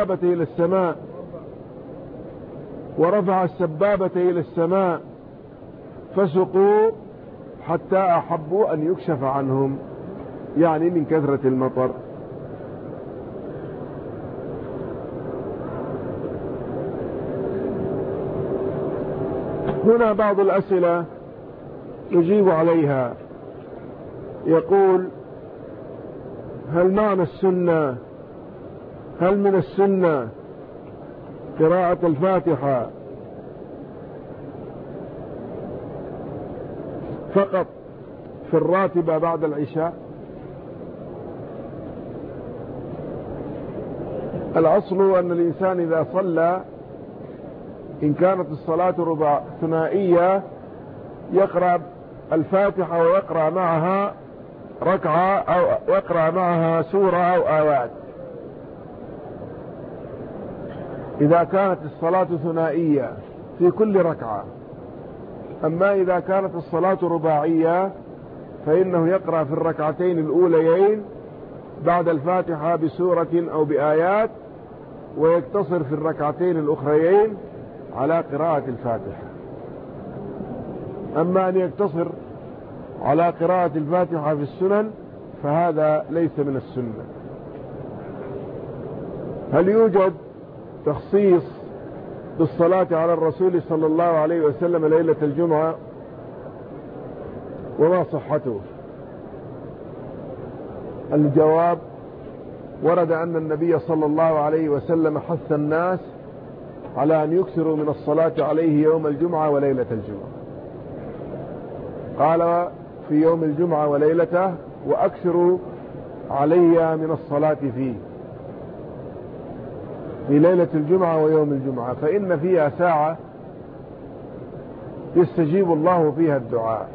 السبابة إلى السماء فسقوا حتى أحبوا أن يكشف عنهم، يعني من كثرة المطر. هنا بعض الأسئلة يجيب عليها، يقول هل معنى السنة، هل من السنة قراءة الفاتحة فقط في الراتبة بعد العشاء؟ الأصل أن الإنسان إذا صلى إن كانت الصلاة ثنائية يقرأ الفاتحة ويقرأ معها ركعة أو يقرأ معها سورة أو آيات إذا كانت الصلاة ثنائية في كل ركعة. أما إذا كانت الصلاة رباعية فإنه يقرأ في الركعتين الأوليين بعد الفاتحة بسورة أو بآيات ويقتصر في الركعتين الأخريين على قراءة الفاتحة. أما أن يقتصر على قراءة الفاتحة في السنن فهذا ليس من السنة. هل يوجد تخصيص بالصلاة على الرسول صلى الله عليه وسلم ليلة الجمعة؟ وما صحته؟ الجواب ورد أن النبي صلى الله عليه وسلم حث الناس على أن يكثروا من الصلاة عليه يوم الجمعة وليلة الجمعة. قال في يوم الجمعة وليلته وأكثروا علي من الصلاة فيه، في ليلة الجمعة ويوم الجمعة، فإن فيها ساعة يستجيب الله فيها الدعاء.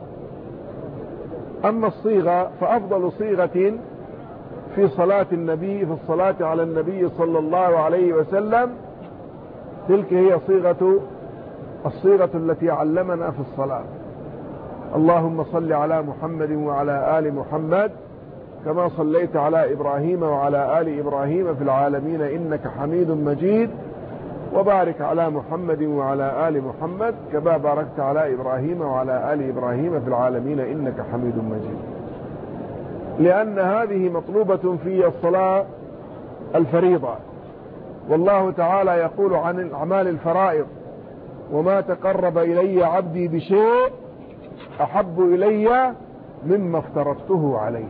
أما الصيغة فأفضل صيغة في صلاة النبي في الصلاة على النبي صلى الله عليه وسلم تلك هي الصيغة التي علمنا في الصلاة: اللهم صل على محمد وعلى آل محمد كما صليت على إبراهيم وعلى آل إبراهيم في العالمين إنك حميد مجيد، وبارك على محمد وعلى آل محمد كما باركت على إبراهيم وعلى آل إبراهيم في العالمين إنك حميد مجيد. لأن هذه مطلوبة في الصلاة الفريضة، والله تعالى يقول عن الأعمال الفرائض: وما تقرب إلي عبدي بشيء أحب إلي مما افترضته عليه.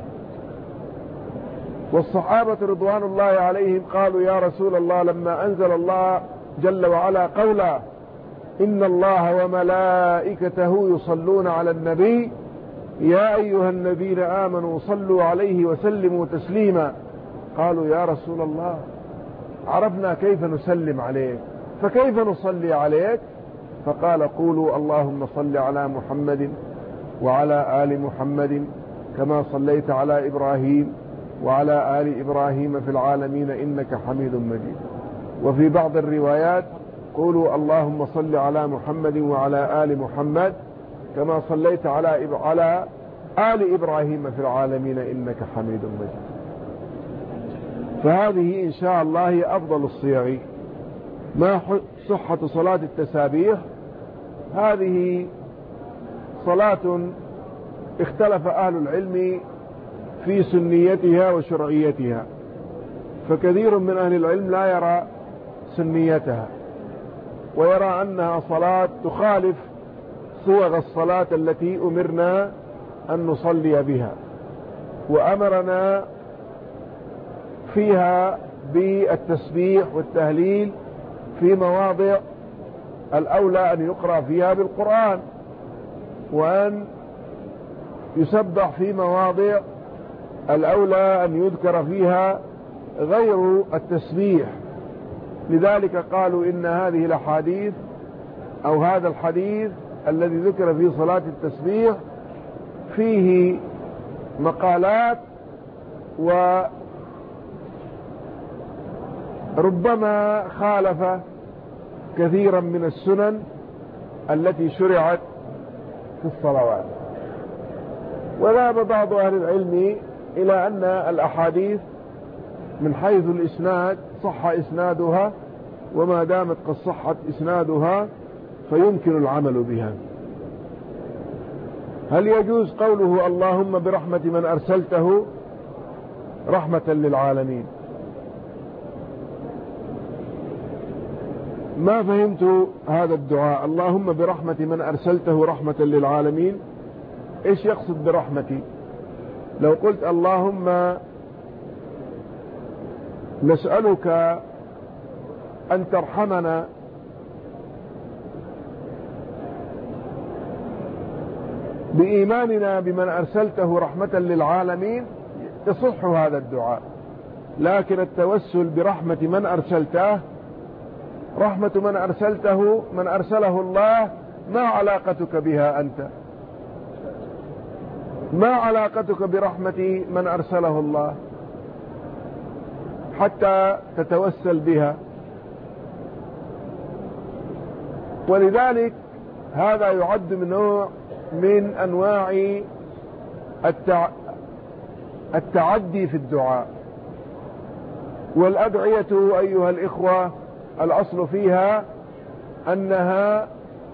والصحابة رضوان الله عليهم قالوا يا رسول الله لما أنزل الله جل وعلا قولا إن الله وملائكته يصلون على النبي يا أيها الذين آمنوا صلوا عليه وسلموا تسليما، قالوا يا رسول الله عرفنا كيف نسلم عليك فكيف نصلي عليك؟ فقال قولوا اللهم صل على محمد وعلى آل محمد كما صليت على إبراهيم وعلى آل إبراهيم في العالمين إنك حميد مجيد. وفي بعض الروايات قولوا اللهم صل على محمد وعلى آل محمد كما صليت على آل إبراهيم في العالمين إنك حميد مجيد. فهذه إن شاء الله هي أفضل الصيغ. ما صحة صلاة التسابيح؟ هذه صلاة اختلف أهل العلم في سنيتها وشرعيتها، فكثير من أهل العلم لا يرى سنيتها ويرى أنها صلاة تخالف صيغ الصلاة التي أمرنا أن نصلي بها، وأمرنا فيها بالتسبيح والتهليل في مواضع الأولى أن يقرأ فيها بالقرآن، وأن يسبح في مواضع الأولى أن يذكر فيها غير التسبيح. لذلك قالوا إن هذه الأحاديث أو هذا الحديث الذي ذكر في صلاة التسبيح فيه مقالات وربما خالف كثيرا من السنن التي شرعت في الصلوات. وذهب بعض أهل العلم إلى أن الأحاديث من حيث الإسناد صح إسنادها، وما دامت قد صحت إسنادها فيمكن العمل بها. هل يجوز قوله اللهم برحمة من أرسلته رحمة للعالمين؟ ما فهمت هذا الدعاء اللهم برحمة من أرسلته رحمة للعالمين. إيش يقصد برحمتي؟ لو قلت اللهم نسألك أن ترحمنا بإيماننا بمن أرسلته رحمة للعالمين يصح هذا الدعاء. لكن التوسل برحمة من أرسلته، رحمة من أرسلته من أرسله الله، ما علاقتك بها أنت؟ ما علاقتك برحمة من أرسله الله حتى تتوسل بها؟ ولذلك هذا يعد من نوع من أنواع التعدي في الدعاء. والأدعية أيها الإخوة الأصل فيها أنها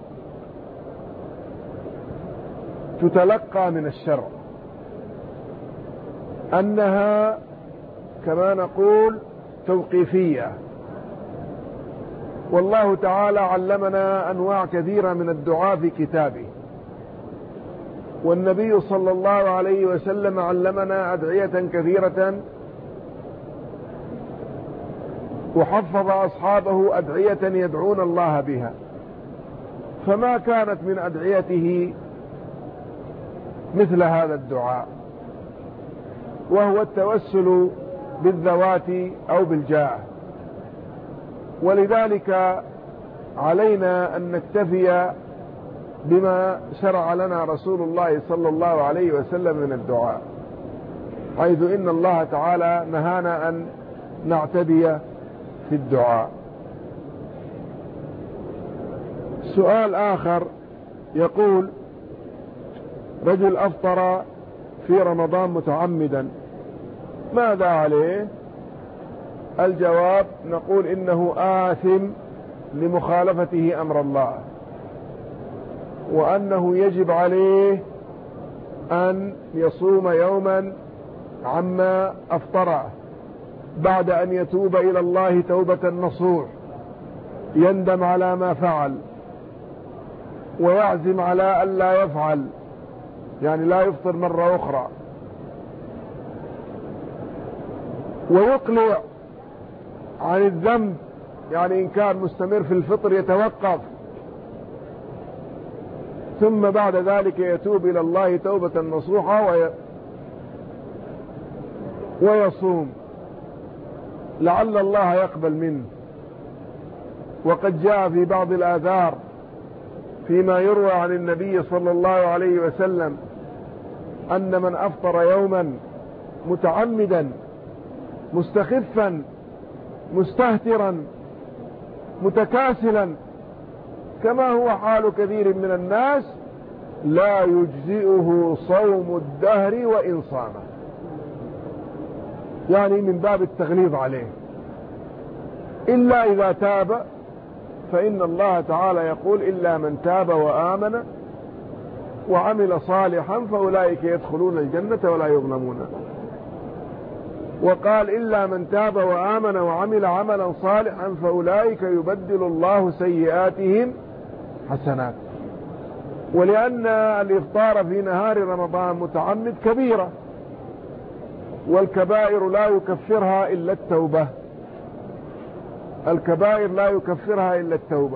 تتلقى من الشرع، أنها كما نقول توقيفية. والله تعالى علمنا أنواع كثيرة من الدعاء في كتابه، والنبي صلى الله عليه وسلم علمنا أدعية كثيرة، وحفظ أصحابه أدعية يدعون الله بها. فما كانت من أدعيته مثل هذا الدعاء، وهو التوسل بالذوات أو بالجاه. ولذلك علينا أن نكتفي بما شرع لنا رسول الله صلى الله عليه وسلم من الدعاء، حيث إن الله تعالى نهانا أن نعتدي في الدعاء. سؤال آخر يقول: رجل أفطر في رمضان متعمدا، ماذا عليه؟ الجواب: نقول إنه آثم لمخالفته أمر الله، وأنه يجب عليه أن يصوم يوما عما أفطره بعد أن يتوب إلى الله توبة نصوح، يندم على ما فعل ويعزم على ألا يفعل، يعني لا يفطر مرة أخرى، ويقلع عن الذنب، يعني إن كان مستمر في الفطر يتوقف، ثم بعد ذلك يتوب إلى الله توبة نصوحة ويصوم لعل الله يقبل منه. وقد جاء في بعض الآثار فيما يروى عن النبي صلى الله عليه وسلم أن من أفطر يوما متعمدا مستخفا مستهترا متكاسلا كما هو حال كثير من الناس لا يجزئه صوم الدهر وإن صامه، يعني من باب التغليظ عليه، إلا إذا تاب، فإن الله تعالى يقول: إلا من تاب وآمن وعمل صالحا فأولئك يدخلون الجنة ولا يظلمون. وقال: إلا من تاب وآمن وعمل عملا صالحا فأولئك يبدل الله سيئاتهم حسنات. ولأن الإفطار في نهار رمضان متعمد كبيرة، والكبائر لا يكفرها إلا التوبة، الكبائر لا يكفرها إلا التوبة.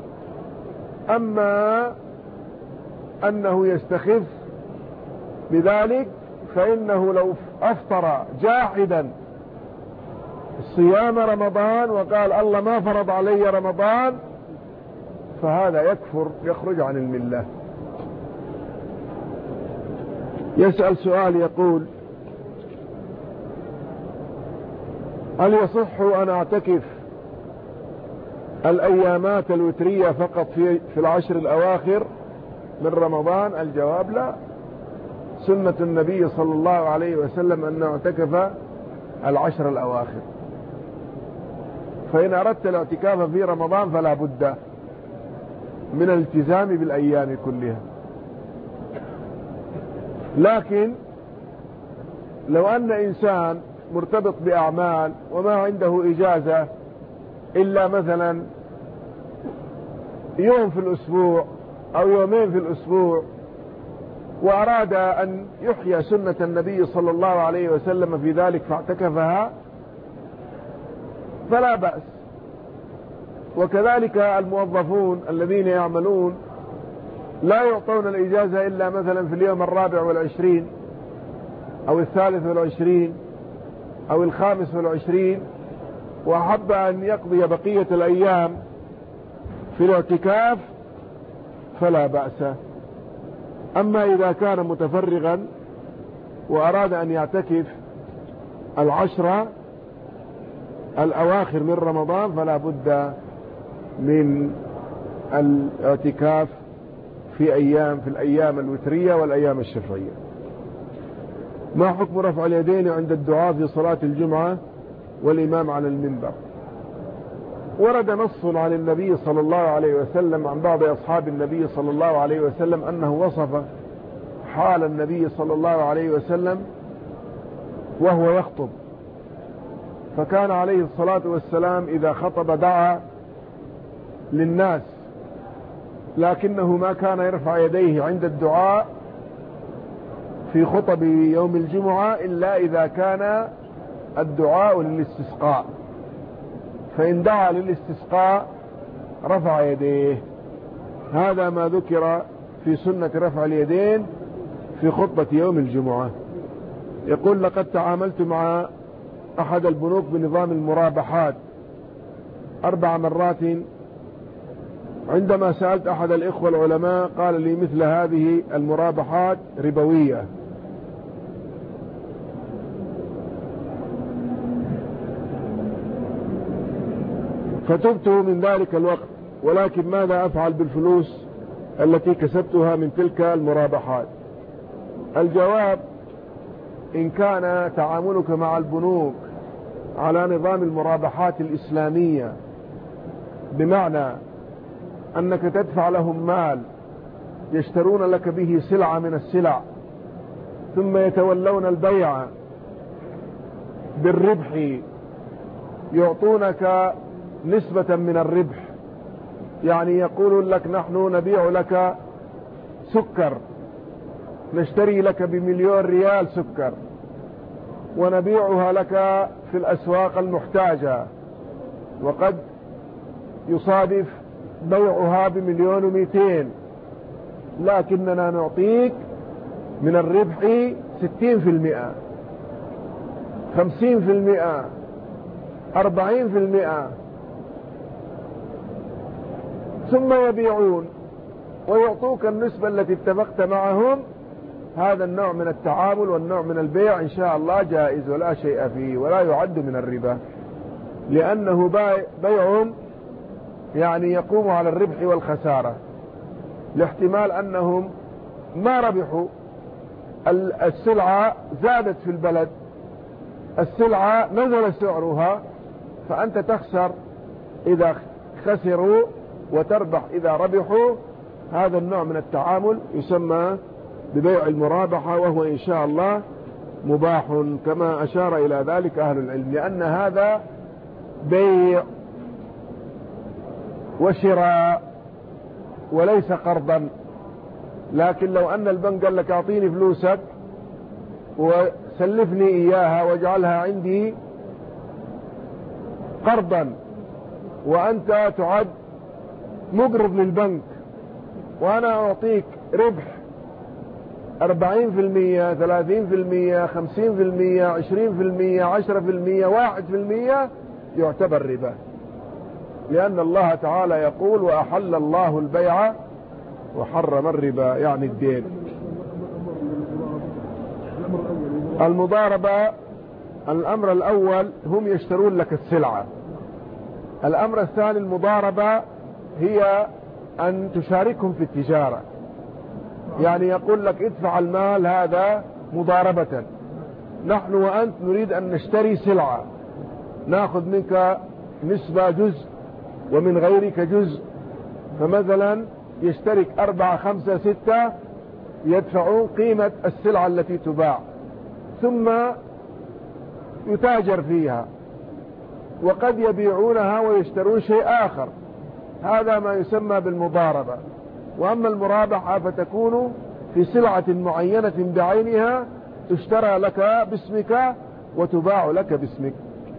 أما أنه يستخف بذلك فإنه لو أفطر جاحدا صيام رمضان وقال الله ما فرض علي رمضان، فهذا يكفر، يخرج عن الملة. يسأل سؤال يقول: هل يصح أن أعتكف الأيامات الوترية فقط في العشر الأواخر من رمضان؟ الجواب: لا. سنة النبي صلى الله عليه وسلم أن نعتكف العشر الأواخر، فإن أردت الاعتكاف في رمضان فلا بد من الالتزام بالأيام كلها. لكن لو أن إنسان مرتبط بأعمال وما عنده إجازة إلا مثلا يوم في الأسبوع أو يومين في الأسبوع، وأراد أن يحيي سنة النبي صلى الله عليه وسلم في ذلك فاعتكفها فلا بأس. وكذلك الموظفون الذين يعملون لا يعطون الإجازة إلا مثلا في اليوم 24 أو 23 أو 25، وأحب أن يقضي بقية الأيام في الاعتكاف فلا بأس. أما إذا كان متفرغا وأراد أن يعتكف العشر الأواخر من رمضان فلا بد من الاعتكاف في الأيام الوترية والأيام الشفعية. ما حكم رفع اليدين عند الدعاء في صلاة الجمعة والإمام على المنبر؟ ورد نص عن النبي صلى الله عليه وسلم عن بعض أصحاب النبي صلى الله عليه وسلم أنه وصف حال النبي صلى الله عليه وسلم وهو يخطب، فكان عليه الصلاة والسلام إذا خطب دعا للناس، لكنه ما كان يرفع يديه عند الدعاء في خطب يوم الجمعة إلا إذا كان الدعاء للاستسقاء، فإن دعا للاستسقاء رفع يديه. هذا ما ذكر في سنة رفع اليدين في خطبة يوم الجمعة. يقول: لقد تعاملت مع أحد البنوك بنظام المرابحات 4 مرات. عندما سألت أحد الإخوة العلماء قال لي مثل هذه المرابحات ربوية. فتبت من ذلك الوقت، ولكن ماذا أفعل بالفلوس التي كسبتها من تلك المرابحات؟ الجواب: إن كان تعاملك مع البنوك على نظام المرابحات الإسلامية، بمعنى أنك تدفع لهم مال يشترون لك به سلعة من السلع ثم يتولون البيع بالربح، يعطونك نسبة من الربح، يعني يقولون لك نحن نبيع لك سكر، نشتري لك ب1,000,000 ريال سكر ونبيعها لك في الأسواق المحتاجة، وقد يصادف بيعها ب1,200,000، لكننا نعطيك من الربح 60%، 50%، 40%، ثم يبيعون ويعطوك النسبة التي اتفقت معهم. هذا النوع من التعامل والنوع من البيع إن شاء الله جائز ولا شيء فيه ولا يعد من الربا، لأنه بيع يعني يقوم على الربح والخسارة، لاحتمال أنهم ما ربحوا، السلعة زادت في البلد، السلعة نزل سعرها، فأنت تخسر إذا خسروا وتربح إذا ربحوا. هذا النوع من التعامل يسمى ببيع المرابحة، وهو إن شاء الله مباح كما أشار إلى ذلك أهل العلم، لأن هذا بيع وشراء وليس قرضا. لكن لو أن البنك قال لك أعطيني فلوسك وسلفني إياها واجعلها عندي قرضا، وأنت تعد مقرض للبنك، وأنا أعطيك ربح 40%، 30%، 50%، 20%، 10%، 1%، يعتبر ربا، لأن الله تعالى يقول: وأحل الله البيع وحرم الربا، يعني الدين. المضاربة، الأمر الأول هم يشترون لك السلعة. الأمر الثاني المضاربة هي أن تشاركهم في التجارة، يعني يقول لك: ادفع المال هذا مضاربة، نحن وأنت نريد أن نشتري سلعة، نأخذ منك نسبة جزء ومن غيرك جزء، فمثلا يشترك 4 5 6 يدفعون قيمة السلعة التي تباع، ثم يتاجر فيها، وقد يبيعونها ويشترون شيء آخر، هذا ما يسمى بالمضاربة. وأما المرابحة فتكون في سلعة معينة بعينها، تشترى لك باسمك وتباع لك باسمك.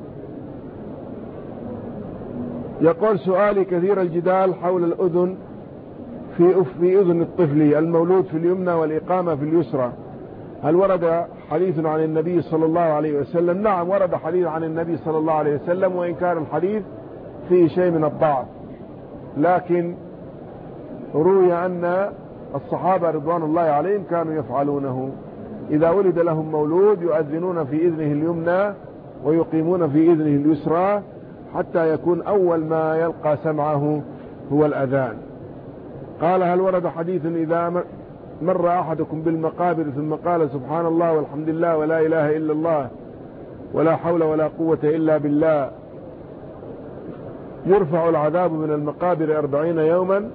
يقول: سؤالي كثير الجدال حول الأذن في أذن الطفل المولود في اليمنى والإقامة في اليسرى، هل ورد حديث عن النبي صلى الله عليه وسلم؟ نعم، ورد حديث عن النبي صلى الله عليه وسلم، وإن كان الحديث فيه شيء من الضعف، لكن روي أن الصحابة رضوان الله عليهم كانوا يفعلونه. إذا ولد لهم مولود يؤذنون في إذنه اليمنى ويقيمون في إذنه اليسرى، حتى يكون أول ما يلقى سمعه هو الأذان. قال: هل ورد حديث إذا مر أحدكم بالمقابر ثم قال: سبحان الله والحمد لله ولا إله إلا الله ولا حول ولا قوة إلا بالله، يرفع العذاب من المقابر 40 يوما،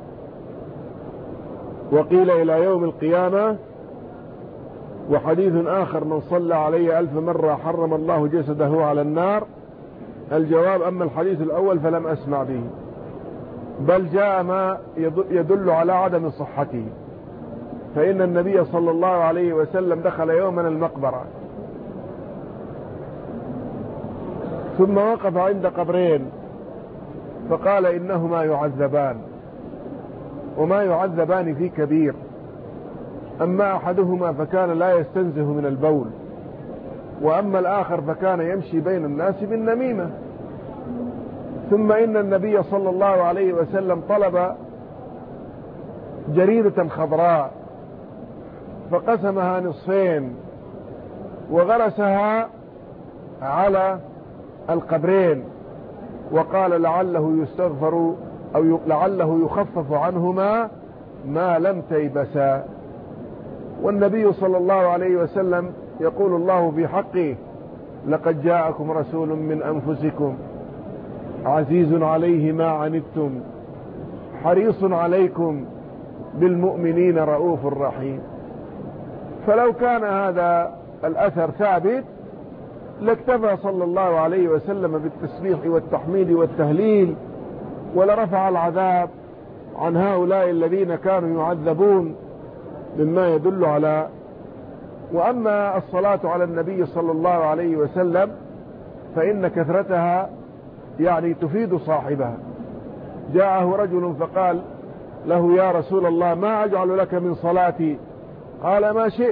وقيل إلى يوم القيامة؟ وحديث آخر: من صلى علي 1000 مرة حرم الله جسده على النار. الجواب: أما الحديث الأول فلم أسمع به، بل جاء ما يدل على عدم صحته، فإن النبي صلى الله عليه وسلم دخل يوما المقبرة، ثم وقف عند قبرين فقال: إنهما يعذبان، وما يعذبان في كبير، أما أحدهما فكان لا يستنزه من البول، وأما الآخر فكان يمشي بين الناس بالنميمة. ثم إن النبي صلى الله عليه وسلم طلب جريدة خضراء فقسمها نصفين وغرسها على القبرين، وقال: لعله يستغفر أو لعله يخفف عنهما ما لم تيبسا. والنبي صلى الله عليه وسلم يقول الله في حقه: لقد جاءكم رسول من أنفسكم عزيز عليه ما عنتم حريص عليكم بالمؤمنين رؤوف رحيم. فلو كان هذا الأثر ثابت لاكتفى صلى الله عليه وسلم بالتسبيح والتحميد والتهليل، ولرفع العذاب عن هؤلاء الذين كانوا يعذبون، مما يدل على. وأما الصلاة على النبي صلى الله عليه وسلم فإن كثرتها يعني تفيد صاحبها. جاءه رجل فقال له: يا رسول الله، ما أجعل لك من صلاتي؟ قال: ما شئت.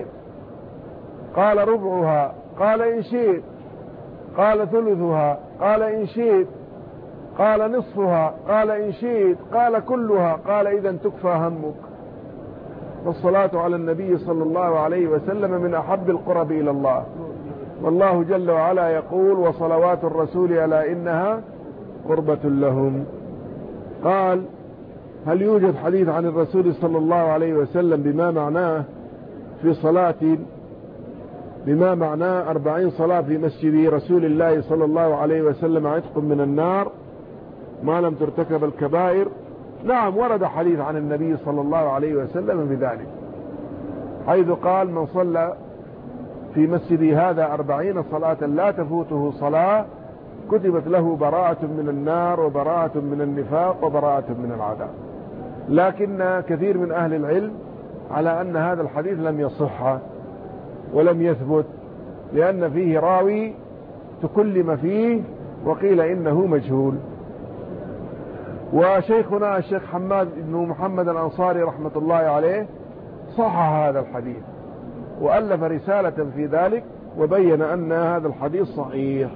قال: ربعها؟ قال: إن شئت. قال: ثلثها؟ قال: إن شئت. قال: نصفها؟ قال: إن شئت. قال: كلها؟ قال: إذن تكفى همك. فالصلاة على النبي صلى الله عليه وسلم من أحب القرب إلى الله، والله جل وعلا يقول: وصلوات الرسول ألا إنها قربة لهم. قال: هل يوجد حديث عن الرسول صلى الله عليه وسلم بما معناه في صلاة، بما معناه 40 صلاة في مسجد رسول الله صلى الله عليه وسلم عتق من النار ما لم ترتكب الكبائر؟ نعم، ورد حديث عن النبي صلى الله عليه وسلم بذلك، حيث قال: من صلى في مسجدي هذا 40 صلاة لا تفوته صلاة كتبت له براءة من النار وبراءة من النفاق وبراءة من العذاب. لكن كثير من أهل العلم على أن هذا الحديث لم يصح ولم يثبت، لأن فيه راوي تكلم فيه وقيل إنه مجهول. وشيخنا الشيخ حماد بن محمد الأنصاري رحمة الله عليه صحح هذا الحديث وألف رسالة في ذلك وبين أن هذا الحديث صحيح.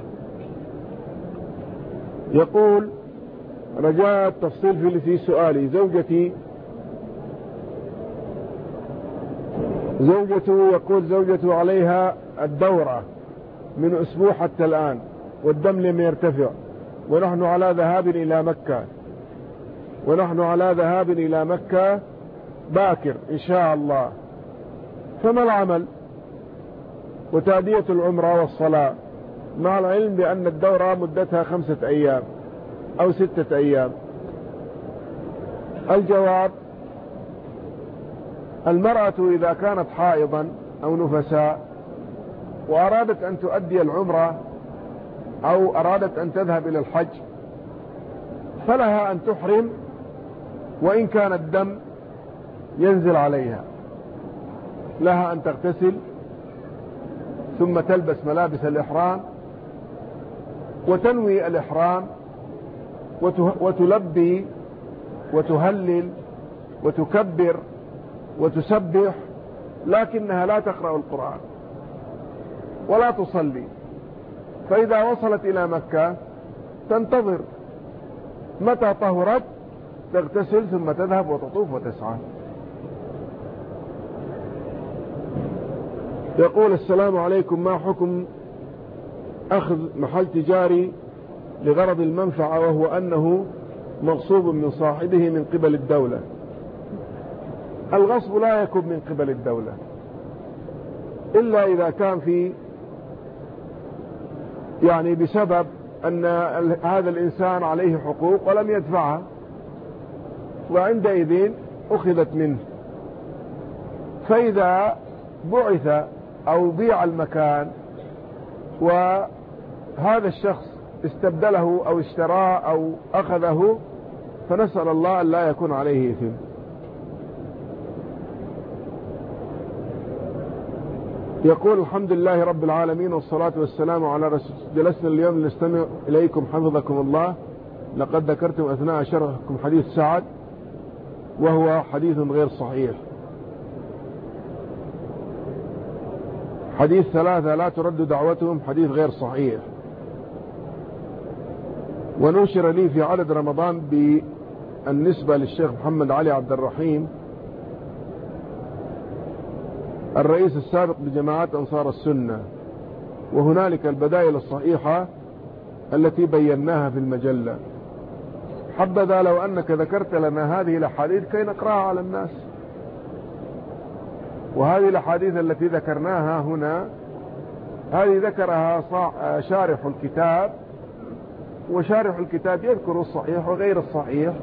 يقول رجاء التفصيل في سؤالي. زوجته عليها الدورة من أسبوع حتى الآن والدم لم يرتفع، ونحن على ذهاب إلى مكة باكر إن شاء الله، فما العمل وتأدية العمرة والصلاة مع العلم بأن الدورة مدتها 5 أيام أو 6 أيام؟ الجواب: المرأة إذا كانت حائضا أو نفساء وأرادت أن تؤدي العمرة أو أرادت أن تذهب إلى الحج فلها أن تحرم وإن كان الدم ينزل عليها، لها أن تغتسل ثم تلبس ملابس الإحرام وتنوي الإحرام وتلبي وتهلل وتكبر وتسبح، لكنها لا تقرأ القرآن ولا تصلي. فإذا وصلت إلى مكة تنتظر متى طهرت تغتسل ثم تذهب وتطوف وتسعى. يقول: السلام عليكم، ما حكم أخذ محل تجاري لغرض المنفعة وهو أنه مغصوب من صاحبه من قبل الدولة؟ الغصب لا يكون من قبل الدولة إلا إذا كان في بسبب أن هذا الإنسان عليه حقوق ولم يدفعها، وعندئذ أخذت منه. فإذا بعث أو بيع المكان وهذا الشخص استبدله أو اشتراه أو أخذه فنسأل الله أن لا يكون عليه إثم. يقول: الحمد لله رب العالمين والصلاة والسلام على رسول. جلسنا اليوم نستمع إليكم حفظكم الله. لقد ذكرتم أثناء شرحكم حديث سعد وهو حديث غير صحيح. حديث 3 لا ترد دعوتهم حديث غير صحيح. ونشر لي في عدد رمضان بالنسبة للشيخ محمد علي عبد الرحيم الرئيس السابق بجماعات أنصار السنة، وهنالك البدائل الصحيحة التي بيناها في المجلة. حبذا لو أنك ذكرت لنا هذه الأحاديث كي نقرأها على الناس. وهذه الأحاديث التي ذكرناها هنا هذه ذكرها شارح الكتاب، وشارح الكتاب يذكر الصحيح وغير الصحيح.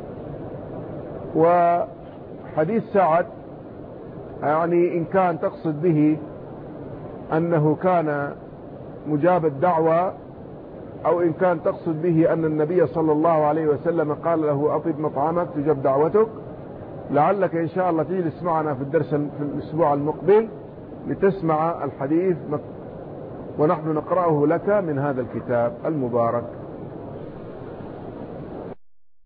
وحديث سعد إن كان تقصد به أنه كان مجاب الدعوة، أو إن كان تقصد به أن النبي صلى الله عليه وسلم قال له أطب مطعمك تجب دعوتك، لعلك إن شاء الله تجلس معنا في الدرس في الأسبوع المقبل لتسمع الحديث ونحن نقرأه لك من هذا الكتاب المبارك.